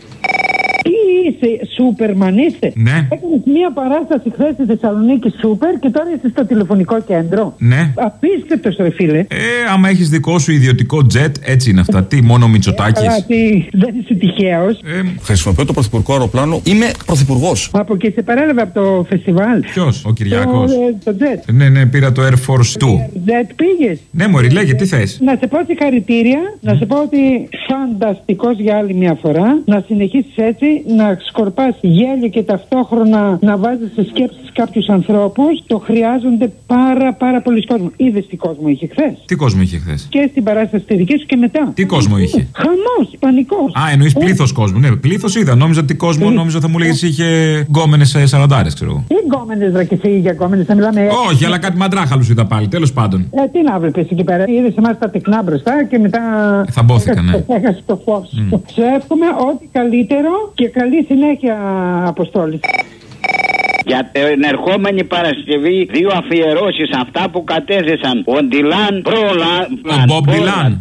Τι είσαι, Σούπερμαν είσαι? Ναι. Έκανες μία παράσταση χθες στη Θεσσαλονίκη Σούπερ και τώρα είσαι στο τηλεφωνικό κέντρο. Ναι. Απίστευτος ρε φίλε. Άμα έχεις δικό σου ιδιωτικό τζετ, έτσι είναι αυτά. Τι, μόνο Μητσοτάκης? Δεν είσαι τυχαίος. Χρησιμοποιώ το πρωθυπουργικό αεροπλάνο. Είμαι πρωθυπουργός. Από και σε παρέλαβε από το φεστιβάλ. Ποιος? Ο Κυριάκος? Το τζετ. Ναι, πήρα το Air Force 2. Τζετ πήγες? Ναι, μωρή, λέγε, τι θες? Να σε πω συγχαρητήρια, να σε πω ότι φανταστικός για άλλη μια φορά. Να συνεχίσεις έτσι, να σκορπάς γέλιο και ταυτόχρονα να βάζεις σε σκέψεις κάποιους ανθρώπους. Το χρειάζονται πάρα πολλοί κόσμο. Είδες τι κόσμο είχε χθες? Τι κόσμο είχε χθες? Και στην παράσταση τη δική σου και μετά. Τι κόσμο είχε? Χαμός, πανικός. Α, εννοείς πλήθος κόσμου? Ναι, πλήθος είδα. Νόμιζα τι κόσμο, νόμιζα θα μου λέγεις είχε γκόμενες 40, ξέρω εγώ. Τι γκόμενες, ρε, και εσύ για γκόμενες, θα μιλάμε. Όχι, αλλά κάτι μαντράχαλους είδα πάλι, τέλος πάντων. Τι να βλέπεις εκεί πέρα? Είδες εμάς τα τεκνά μπροστά και μετά. Θα μπόθηκα, ναι. Έχασε το φως. Σε εύχομαι ό,τι καλύτερο και καλή συνέχεια, Αποστόλη. Για την ερχόμενη Παρασκευή 2 αφιερώσεις, αυτά που κατέθεσαν ο Ντιλάν Ο Μπομπ Ντιλάν.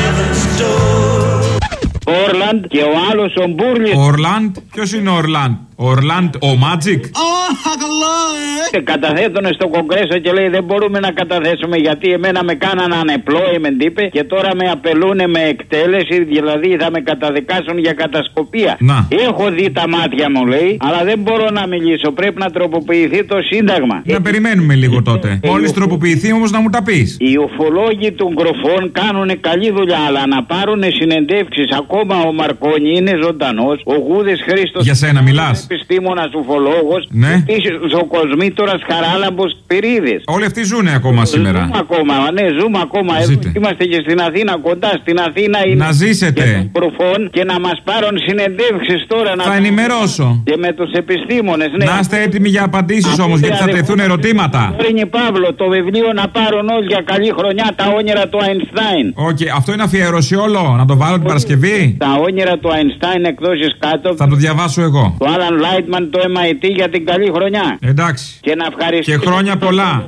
Όρλαντ και ο άλλος ο Μπούρλι. Ορλάντ, ποιος είναι ο Ορλάντ? Ο Magic. Καταθέτουν στο Κογκρέσο και λέει δεν μπορούμε να καταθέσουμε γιατί εμένα με κάνανε unemployment, είπε, και τώρα με απελούν με εκτέλεση, δηλαδή θα με καταδικάσουν για κατασκοπία. Να. Έχω δει τα μάτια μου, λέει, αλλά δεν μπορώ να μιλήσω. Πρέπει να τροποποιηθεί το Σύνταγμα. Να περιμένουμε λίγο τότε. Μόλις τροποποιηθεί όμως να μου τα πεις. Οι ουφολόγοι των κροφών κάνουν καλή δουλειά, αλλά να πάρουν συνεντεύξεις. Ακόμα ο Μαρκόνι είναι ζωντανός. Ο Γούδης Χρήστος. Για σένα μιλάς. Επιστήμονας ουφολόγος. Ναι. Ο Κοσμήτωρας Χαράλαμπος Πυρίδης. Όλοι αυτοί ζουν ακόμα σήμερα. Ζούμε ακόμα, ναι, ζούμε ακόμα. Είμαστε και στην Αθήνα, κοντά στην Αθήνα. Να ζήσετε. Και να μας πάρουν συνεντεύξεις τώρα. Θα ενημερώσω. Και με τους επιστήμονες, ναι. Να είστε έτοιμοι για απαντήσεις όμως, γιατί θα τεθούν ερωτήματα. Πριν Παύλο, το βιβλίο να πάρουν όλοι για καλή χρονιά, τα όνειρα του Αϊνστάιν. Όχι, αυτό είναι αφιέρωση όλο. Να το βάλω την Παρασκευή. Τα όνειρα του Αϊνστάιν, εκδόσεις κάτω. Θα το διαβάσω εγώ. Το Άλαν Λάιτμαν, το MIT για την καλή χρονιά. Εντάξει. Και να ευχαριστήσω. Και χρόνια πολλά.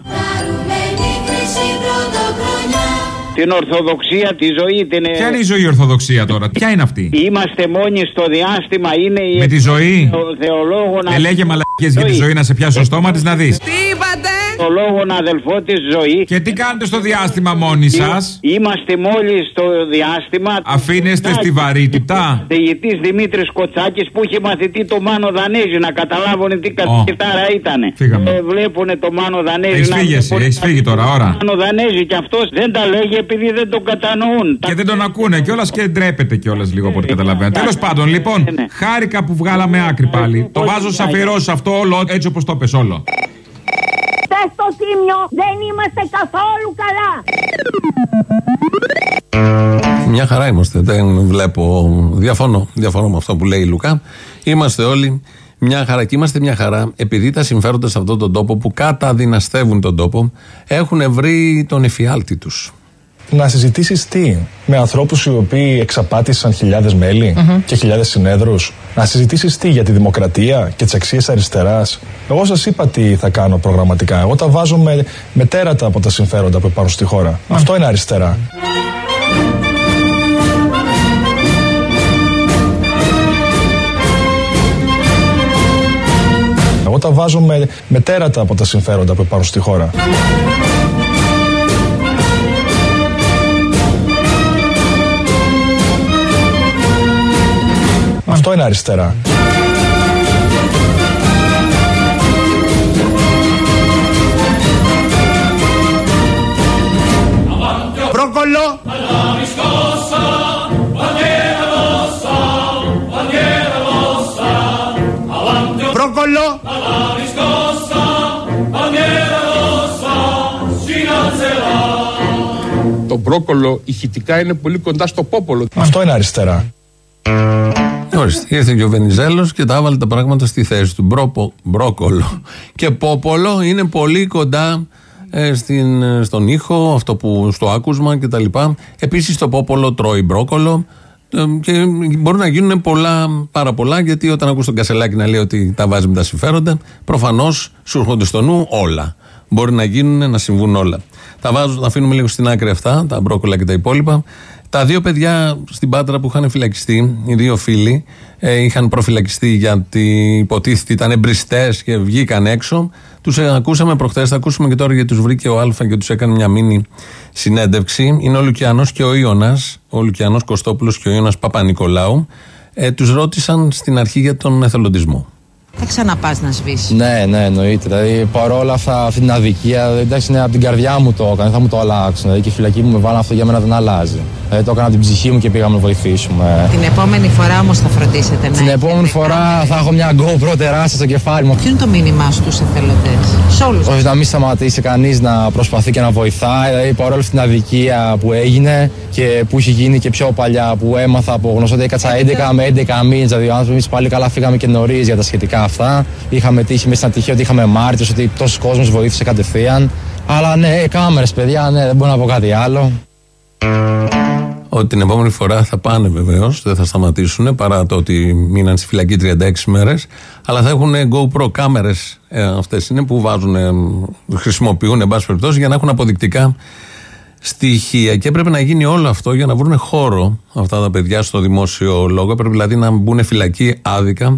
Την Ορθοδοξία, τη ζωή την. Ποια είναι η ζωή η Ορθοδοξία τώρα, ποια είναι αυτή? Είμαστε μόνοι στο διάστημα, είναι η. Με τη ζωή. Θεολόγο να. Ελέγε μαλακίες για τη ζωή να σε πιάσει στο στόμα της να δεις. Τι είπατε? Το λόγο αδελφό της ζωή. Και τι κάνετε στο διάστημα μόνοι σας? Είμαστε μόλις στο διάστημα. Αφήνεστε στη βαρύτητα. Θεητής Δημήτρης Κοτσάκης που είχε μαθητή το Μάνο Δανέζη να καταλάβουν τι κατσικητάρα ήτανε. Φύγαμε. Βλέπουνε το Μάνο Δανέζη. Έχεις φύγει τώρα, ώρα. Μάνο Δανέζη και αυτός δεν τα λέγει επειδή δεν τον κατανοούν. Και δεν τον ακούνε κιόλας και ντρέπεται κιόλας λίγο από ό,τι καταλαβαίνω. Τέλος πάντων, λοιπόν, χάρηκα που βγάλαμε άκρη πάλι. Το βάζω σε αφιερώσεις αυτό όλο έτσι όπως το πες όλο. Στο Τίμιο δεν είμαστε καθόλου καλά. Μια χαρά είμαστε. Δεν βλέπω. Διαφωνώ με αυτό που λέει η Λουκά. Είμαστε όλοι μια χαρά. Και είμαστε μια χαρά επειδή τα συμφέροντα σε αυτόν τον τόπο που καταδυναστεύουν τον τόπο έχουν βρει τον εφιάλτη τους. Να συζητήσεις τι? Με ανθρώπους οι οποίοι εξαπάτησαν χιλιάδες μέλη και χιλιάδες συνέδρους. Να συζητήσεις τι? Για τη δημοκρατία και τις αξίες αριστεράς. Εγώ σας είπα τι θα κάνω προγραμματικά. Εγώ τα βάζω με τέρατα από τα συμφέροντα που υπάρχουν στη χώρα. Αυτό είναι αριστερά. Εγώ τα βάζω με τέρατα από τα συμφέροντα που υπάρχουν στη χώρα. Αυτό είναι αριστερά. Πρόκολλο. Πρόκολλο. Το μπρόκολο ηχητικά είναι πολύ κοντά στο πόπολο. Αυτό είναι αριστερά. Ορίστε, ήρθε και ο Βενιζέλος και τα έβαλε τα πράγματα στη θέση του. Μπρόκολο και πόπολο είναι πολύ κοντά στον ήχο, αυτό που στο άκουσμα κτλ. Επίσης το πόπολο τρώει μπρόκολο και μπορούν να γίνουν πάρα πολλά, γιατί όταν ακούς τον Κασελάκη να λέει ότι τα βάζει με τα συμφέροντα, προφανώς σου έρχονται στο νου όλα. Μπορεί να γίνουν, να συμβούν όλα. Τα αφήνουμε λίγο στην άκρη αυτά, τα μπρόκολα και τα υπόλοιπα. Τα δύο παιδιά στην Πάτρα που είχαν φυλακιστεί, οι δύο φίλοι, είχαν προφυλακιστεί γιατί υποτίθεται ήταν εμπριστές και βγήκαν έξω. Τους ακούσαμε προχθές, θα ακούσουμε και τώρα γιατί τους βρήκε ο Αλφα και τους έκανε μια μίνι συνέντευξη. Είναι ο Λουκιανός και ο Ιωνας, ο Λουκιανός Κωστόπουλος και ο Ιωνας Παπα-Νικολάου. Τους ρώτησαν στην αρχή για τον εθελοντισμό. Θα ξαναπάς να σβήσεις? Ναι, εννοείται. Δηλαδή, παρόλα αυτή την αδικία, εντάξει, ναι, από την καρδιά μου το έκανα, θα μου το αλλάξουν. Δηλαδή, και η φυλακή μου με βάλανε, αυτό για μένα δεν αλλάζει. Δηλαδή, το έκανα από την ψυχή μου και πήγαμε να βοηθήσουμε. Την επόμενη φορά όμως θα φροντίσετε να. Την επόμενη φορά θα έχω μια GoPro τεράστια στο κεφάλι μου. Ποιο είναι το μήνυμά στους εθελοντές? Σε όλους. Όχι, να μην σταματήσει κανείς να προσπαθεί και να βοηθάει. Δηλαδή, παρόλα αυτή την αδικία που έγινε και που είχε γίνει και πιο παλιά, που έμαθα από γνωστό ότι έκατσα 11 με 11 μήνες. Δηλαδή, εμείς πάλι καλά φύγαμε και νωρίς για τα σχετικά αυτά. Είχαμε τύχει μέσα στην ατυχία ότι είχαμε μάρτυρες, ότι τόσος κόσμος βοήθησε κατευθείαν. Αλλά ναι, κάμερες, παιδιά, ναι, δεν μπορώ να πω κάτι άλλο. Ότι την επόμενη φορά θα πάνε βεβαίως, δεν θα σταματήσουν παρά το ότι μείναν στη φυλακή 36 μέρες, αλλά θα έχουν GoPro κάμερες, αυτές είναι που βάζουν, χρησιμοποιούν εν πάση περιπτώσει για να έχουν αποδεικτικά στοιχεία. Και έπρεπε να γίνει όλο αυτό για να βρουν χώρο αυτά τα παιδιά στο δημόσιο λόγο. Πρέπει δηλαδή να μπουν φυλακή άδικα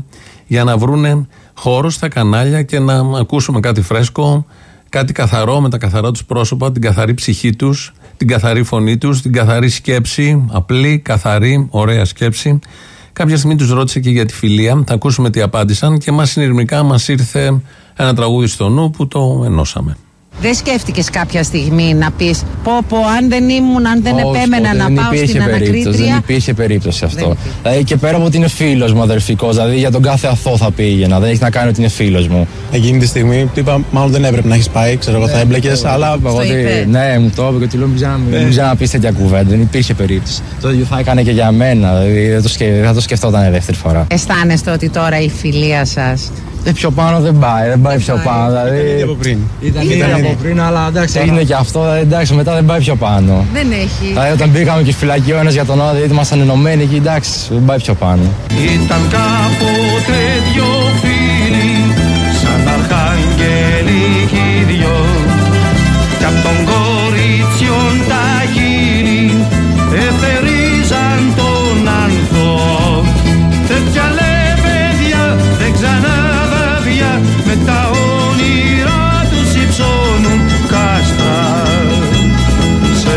για να βρούνε χώρο στα κανάλια και να ακούσουμε κάτι φρέσκο, κάτι καθαρό με τα καθαρά τους πρόσωπα, την καθαρή ψυχή τους, την καθαρή φωνή τους, την καθαρή σκέψη, απλή, καθαρή, ωραία σκέψη. Κάποια στιγμή τους ρώτησε και για τη φιλία, θα ακούσουμε τι απάντησαν και μας συνειρμικά μας ήρθε ένα τραγούδι στο νου που το ενώσαμε. Δεν σκέφτηκες κάποια στιγμή να πεις αν δεν ήμουν, αν δεν επέμενα να πάω στην ανακρίτρια? Δεν υπήρχε περίπτωση αυτό. Δηλαδή και πέρα από ότι είναι φίλος μου αδερφικός, δηλαδή για τον κάθε αθώο θα πήγαινα, δεν έχει να κάνει ότι είναι φίλος μου. Εκείνη τη στιγμή του είπα, μάλλον δεν έπρεπε να έχεις πάει, ξέρω εγώ, θα έμπλεκες, αλλά. Ναι, μου το είπε και του λέω μην ξαναπείς τέτοια κουβέντα, δεν υπήρχε περίπτωση. Το ίδιο θα έκανε και για μένα, δηλαδή δεν θα το σκεφτόταν δεύτερη φορά. Αισθάνεστε ότι τώρα η φιλία σας πιο πάνω δεν πάει πιο πάνω. Δηλαδή, ήταν από πριν. Ήταν από πριν, αλλά εντάξει, έγινε και αυτό. Εντάξει, μετά δεν πάει πιο πάνω. Δεν έχει. Δηλαδή, όταν μπήκαμε και φυλακή ο ένας για τον άλλο, δηλαδή ήμασταν ενωμένοι και εντάξει, δεν πάει πιο πάνω. Ήταν κάποτε δυο φίλοι, σαν αρχάγγελοι οι δυο. Κι απ' των κοριτσιών τα χείλη εθερίζαν τον ανθό. Τέτοια λεβέδια δεν ξαναβαβιά, με τα όνειρά τους υψώνουν κάστρα. Σε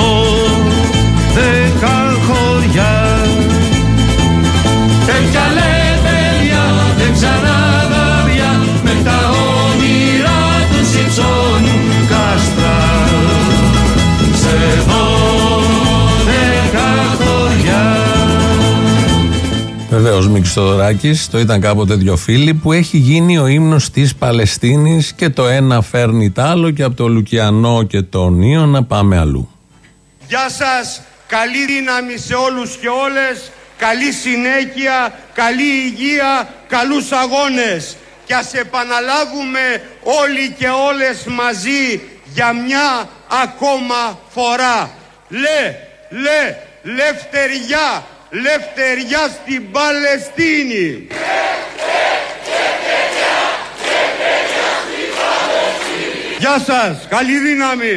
12 χωριά. Τέτοια λεβέδια δεν ξαναβαβιά, με τα όνειρά τους υψώνουν κάστρα. Σε 12 χωριά. Βεβαίως, Μίκης Θοδωράκης, το ήταν κάποτε δυο φίλοι, που έχει γίνει ο ύμνος της Παλαιστίνης και το ένα φέρνει τ' άλλο και από το Λουκιανό και τον Ίωνα πάμε αλλού. Γεια σας, καλή δύναμη σε όλους και όλες, καλή συνέχεια, καλή υγεία, καλούς αγώνες και ας επαναλάβουμε όλοι και όλες μαζί για μια ακόμα φορά. Λευτεριά, λευτεριά στην Παλαιστίνη. Γεια σας, καλή δύναμη.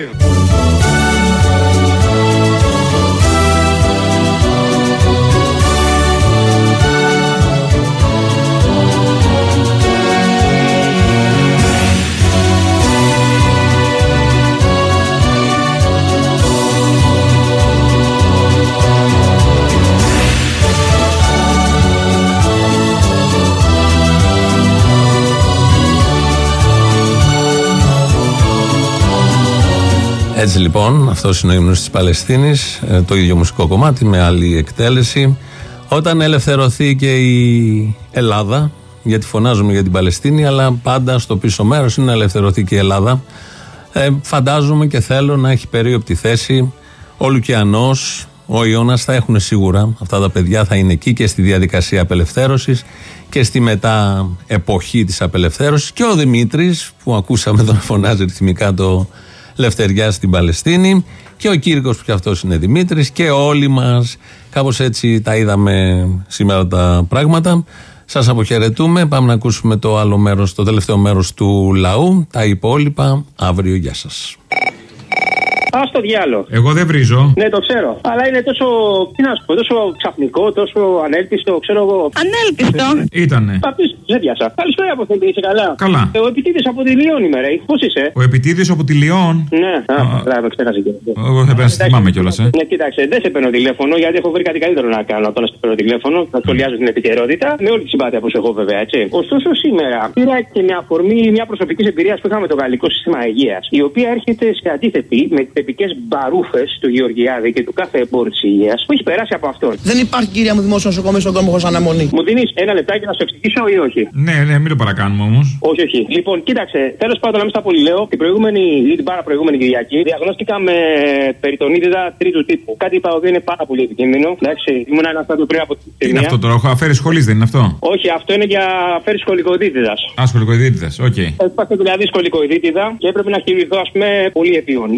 Έτσι λοιπόν, αυτός είναι ο ύμνος της Παλαιστίνης, το ίδιο μουσικό κομμάτι με άλλη εκτέλεση. Όταν ελευθερωθεί και η Ελλάδα, γιατί φωνάζουμε για την Παλαιστίνη, αλλά πάντα στο πίσω μέρος είναι να ελευθερωθεί και η Ελλάδα, φαντάζομαι και θέλω να έχει περίοπτη θέση ο Λουκιανός, ο Ιώνας, θα έχουν σίγουρα, αυτά τα παιδιά θα είναι εκεί και στη διαδικασία απελευθέρωσης και στη μετά εποχή της απελευθέρωσης, και ο Δημήτρης που ακούσαμε τον φωνάζει ρυθμικά το Λευτεριά στην Παλαιστίνη, και ο Κήρυκος που και αυτός είναι Δημήτρης, και όλοι μας. Κάπως έτσι τα είδαμε σήμερα τα πράγματα. Σας αποχαιρετούμε. Πάμε να ακούσουμε το άλλο μέρος, το τελευταίο μέρος του λαού. Τα υπόλοιπα αύριο. Γεια σας. Α το διάλο. Εγώ δεν βρίζω. Ναι, το ξέρω. Αλλά είναι τόσο. Τι να σου πω, τόσο ξαφνικό, τόσο ανέλπιστο, ξέρω εγώ. Ανέλπιστο. Ήτανε. Απίστευτο, δεν πιάσα. Καλησπέρα από θέλει, είσαι καλά. Καλά. Ο επιτίδης από τη Λιόν είμαι, ρε. Πώς είσαι? Ο επιτίδης από τη Λιόν. Ναι, καλά, με ξέχασε και αυτό. Εγώ θα πρέπει να θυμάμαι κιόλας, Ναι, κοίταξε, δεν σε παίρνω τηλέφωνο γιατί έχω βρει κάτι καλύτερο να κάνω από το να σε παίρνω τηλέφωνο. Να σχολιάζω την επικαιρότητα με όλη τη συμπάθεια που σε έχω, βέβαια, έτσι. Ωστόσο, σήμερα πήρα και με αφορμή μια προσωπική εμπειρία που είχαμε το γαλλικό σύστημα υγείας, η οποία έρχεται σε αντίθεση με τις τυπικές μπαρούφες του Γεωργιάδη και του κάθε εμπόρου της υγείας που έχει περάσει από αυτόν. Δεν υπάρχει, κυρία μου, δημόσιο νοσοκομείο στον κόσμο χωρίς αναμονή. Μου δίνεις ένα λεπτάκι να σου εξηγήσω ή όχι? Ναι, μην το παρακάνουμε όμως. Όχι, όχι. Λοιπόν, κοίταξε, τέλος πάντων, να μην στα πολύ λέω, την παραπροηγούμενη Κυριακή διαγνώστηκα με περιτονίτιδα τρίτου τύπου. Κάτι είπα ότι είναι πάρα πολύ επικίνδυνο. Εντάξει, ήμουν ένα στάδιο πριν από την Τι είναι αυτό τώρα, έχω αφαίρει σχολής, δεν είναι αυτό? Όχι, αυτό είναι για αφαίρεση σκολικοειδίτιδας. Σκολικοειδίτιδας, οκ. Έπαθε δηλαδή σκολικοειδίτιδα και έπρεπε να χειρηθώ, ας πούμε, πολύ επίον. Λοιπόν, τέλος πάντων.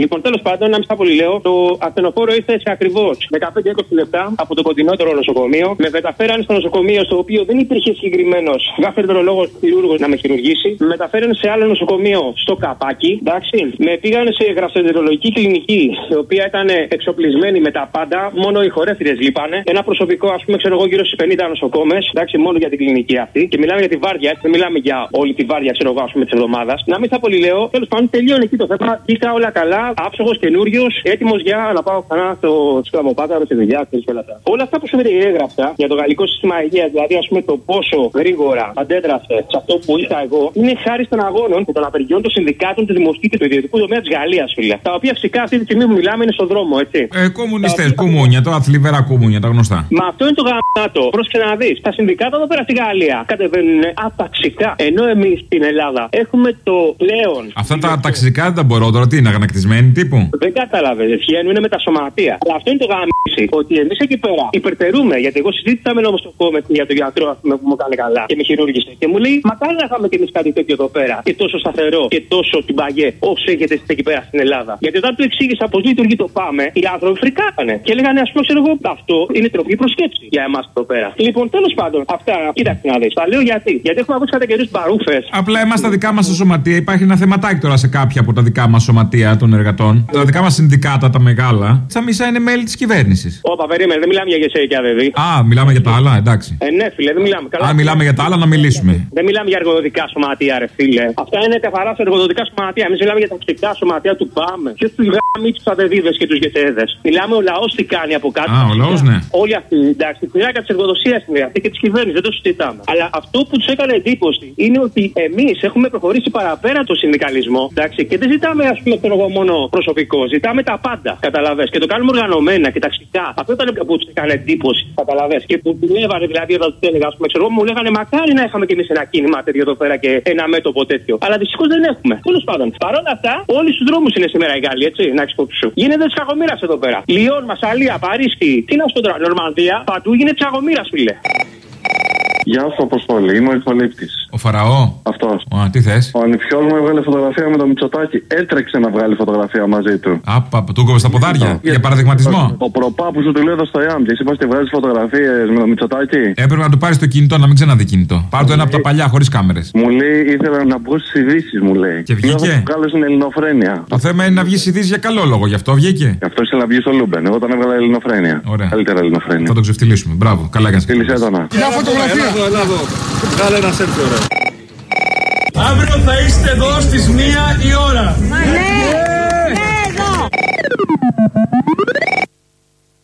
πάντων, να μην στα πολυλέω, το ασθενοφόρο ήρθε σε ακριβώς 15-20 λεπτά από το κοντινότερο νοσοκομείο. Με μεταφέρανε στο νοσοκομείο, στο οποίο δεν υπήρχε συγκεκριμένος γαστρεντερολόγος χειρούργος να με χειρουργήσει. Με μεταφέρανε σε άλλο νοσοκομείο στο Καπάκι. Εντάξει. Με πήγανε σε γαστρεντερολογική κλινική, η οποία ήταν εξοπλισμένη με τα πάντα. Μόνο οι χορεύτριες λείπανε. Ένα προσωπικό, ας πούμε, ξέρω εγώ, γύρω στις 50 νοσοκόμες. Εντάξει, μόνο για την κλινική αυτή. Και μιλάμε για τη βάρδια, δεν μιλάμε για όλη τη βάρδια, ξέρω εγώ, ας πούμε, της εβδομάδας. Να μην θα πολυλέω. Τέλος πάντων, τελειώνει εκεί το θέμα. Βγήκα όλα καλά, άψογος, καινούριος, έτοιμος για να πάω ξανά στο σκραμμοπάταρο, στη δουλειά και όλα αυτά. Όλα αυτά που σου περιέγραψα για το γαλλικό σύστημα υγείας, δηλαδή ας πούμε το πόσο γρήγορα αντέδρασε σε αυτό που είχα εγώ, είναι χάρη των αγώνων και των απεργιών των συνδικάτων του δημοσίου και του ιδιωτικού τομέα της Γαλλίας, φίλε. Τα οποία φυσικά αυτή τη στιγμή που μιλάμε είναι στον δρόμο, έτσι. Κομμουνιστές, κουμούνια, τώρα θλιβερά κουμούνια, τα γνωστά. Μα αυτό είναι το γαμμάτο. Πρόσεχε να δεις. Τα συνδικάτα εδώ πέρα στη Γαλλία κατεβαίνουν αταξικά. Ενώ εμείς στην Ελλάδα έχουμε το πλέον. Αυτά τα ταξικά δεν τα μπορώ τώρα, τι είναι, αγανακτισμένοι τύπου. Δεν κατάλαβε. Βγαίνουν με τα σωματεία. Αλλά αυτό είναι το γαμμίσι. Ότι εμείς εκεί πέρα υπερτερούμε. Γιατί εγώ συζήτησα με νοσοκόμε για τον γιατρό που μου κάνει καλά και με χειρούργησε. Και μου λέει, μακάρι να είχαμε κι εμείς κάτι τέτοιο εδώ πέρα. Και τόσο σταθερό και τόσο τυμπαγέ όσο έχετε εσείς εκεί πέρα στην Ελλάδα. Γιατί όταν του εξήγησα πώς λειτουργεί το ΠΑΜΕ, οι άνθρωποι φρικάρανε. Και λέγανε, ας πούμε, ξέρω εγώ, αυτό είναι τροπή προσκέψη για εμάς εδώ πέρα. Λοιπόν, τέλος πάντων, αυτά κοίταξε να δεις. Τα λέω γιατί. Γιατί έχουμε ακούσει κατά καιρούς μπαρούφες. Απλά εμάς τα δικά μας σωματεία υπάρχει ένα θεματάκι τώρα σε κάποια από τα δικά μας σωματεία των εργατών. Τα δικά μας συνδικάτα, τα μεγάλα, στα μισά είναι μέλη της κυβέρνησης. Όπα, περίμενε, δεν μιλάμε για γεσέικια, δηλαδή. Α, μιλάμε για τα άλλα, εντάξει. Ναι, φίλε, δεν μιλάμε. Καλά. Αν μιλάμε για τα άλλα, να μιλήσουμε. Δεν μιλάμε για εργοδοτικά σωματεία, ρε φίλε. Αυτά είναι καθαρά σε εργοδοτικά σωματεία. Εμείς μιλάμε για τα ταξικά σωματεία του ΠΑΜΕ. Και του γάμοι, του αδεδίδες και του γεσέδες. Μιλάμε ο λαός τι κάνει από κάτω. Α, ο λαός, ναι. Όλοι αυτοί, εντάξει, τη πειράκα της εργοδοσίας είναι αυτή και της κυβέρνησης, δεν το συζητάμε. Αλλά αυτό που τους έκανε εντύπωση είναι ότι εμείς έχουμε προχωρήσει παραπέρα το συνδικαλισμό, εντάξει, και δεν ζητάμε, ας πούμε, μόνο προσωπικό. Ζητάμε τα πάντα, καταλαβες. Και το κάνουμε οργανωμένα και ταξικά. Αυτό ήταν που τους έκανε εντύπωση, καταλαβες. Και που δουλεύανε, δηλαδή, όταν τους έλεγα, ας πούμε, ξέρω, μου λέγανε μακάρι να είχαμε κι εμείς ένα κίνημα τέτοιο εδώ πέρα και ένα μέτωπο τέτοιο. Αλλά δυστυχώς δεν έχουμε. Τέλος πάντων. Παρ' όλα αυτά, όλοι στους δρόμους είναι σήμερα οι Γάλλοι, έτσι, να εξυπόψη σου. Γίνεται τσαγομήρας εδώ πέρα. Λιόν, Μασσαλία, Παρίσι, τι να σου πω τώρα, Νορμανδία, παντού γίνεται τσαγομήρας, φίλε. Γεια σου, Αποστόλη. Είμαι ο Ιχολήπτης. Ο Φαραώ. Αυτός. Τι θες? Ο ανιψιός μου έβγαλε φωτογραφία με το Μητσοτάκη. Έτρεξε να βγάλει φωτογραφία μαζί του. Του κόβε στα ποδάρια. Για παραδειγματισμό. Ο προπάπου σου του λέει εδώ στο ΙΑΜ. Και εσύ πας και βγάζεις φωτογραφίες με το Μητσοτάκη. Έπρεπε να του πάρεις το κινητό, να μην ξαναδεί κινητό. Πάρ' το ένα από τα παλιά, χωρίς κάμερες. Μου λέει, ήθελα να μπω στις ειδήσεις, μου λέει. Και βγήκε. Βγάλω στην Ελληνοφρένεια. Το θέμα είναι να βγει ειδήσεις για καλό λόγο, γι' αυτό βγήκε. Γι' αυτό ήθελα να βγει στο Λούμπεν. Εγώ τον έβγαλα Ελληνοφρένεια. Ωραία. Καλύτερα Ελληνοφρένεια. Θα τον ξεφτυλίσουμε. Μπράβο, καλά έκανες. Μια φωτογραφία. Βγάλε ένα selfie, ωραία. Αύριο θα είστε εδώ στις 1 η ώρα. Ναι, εδώ.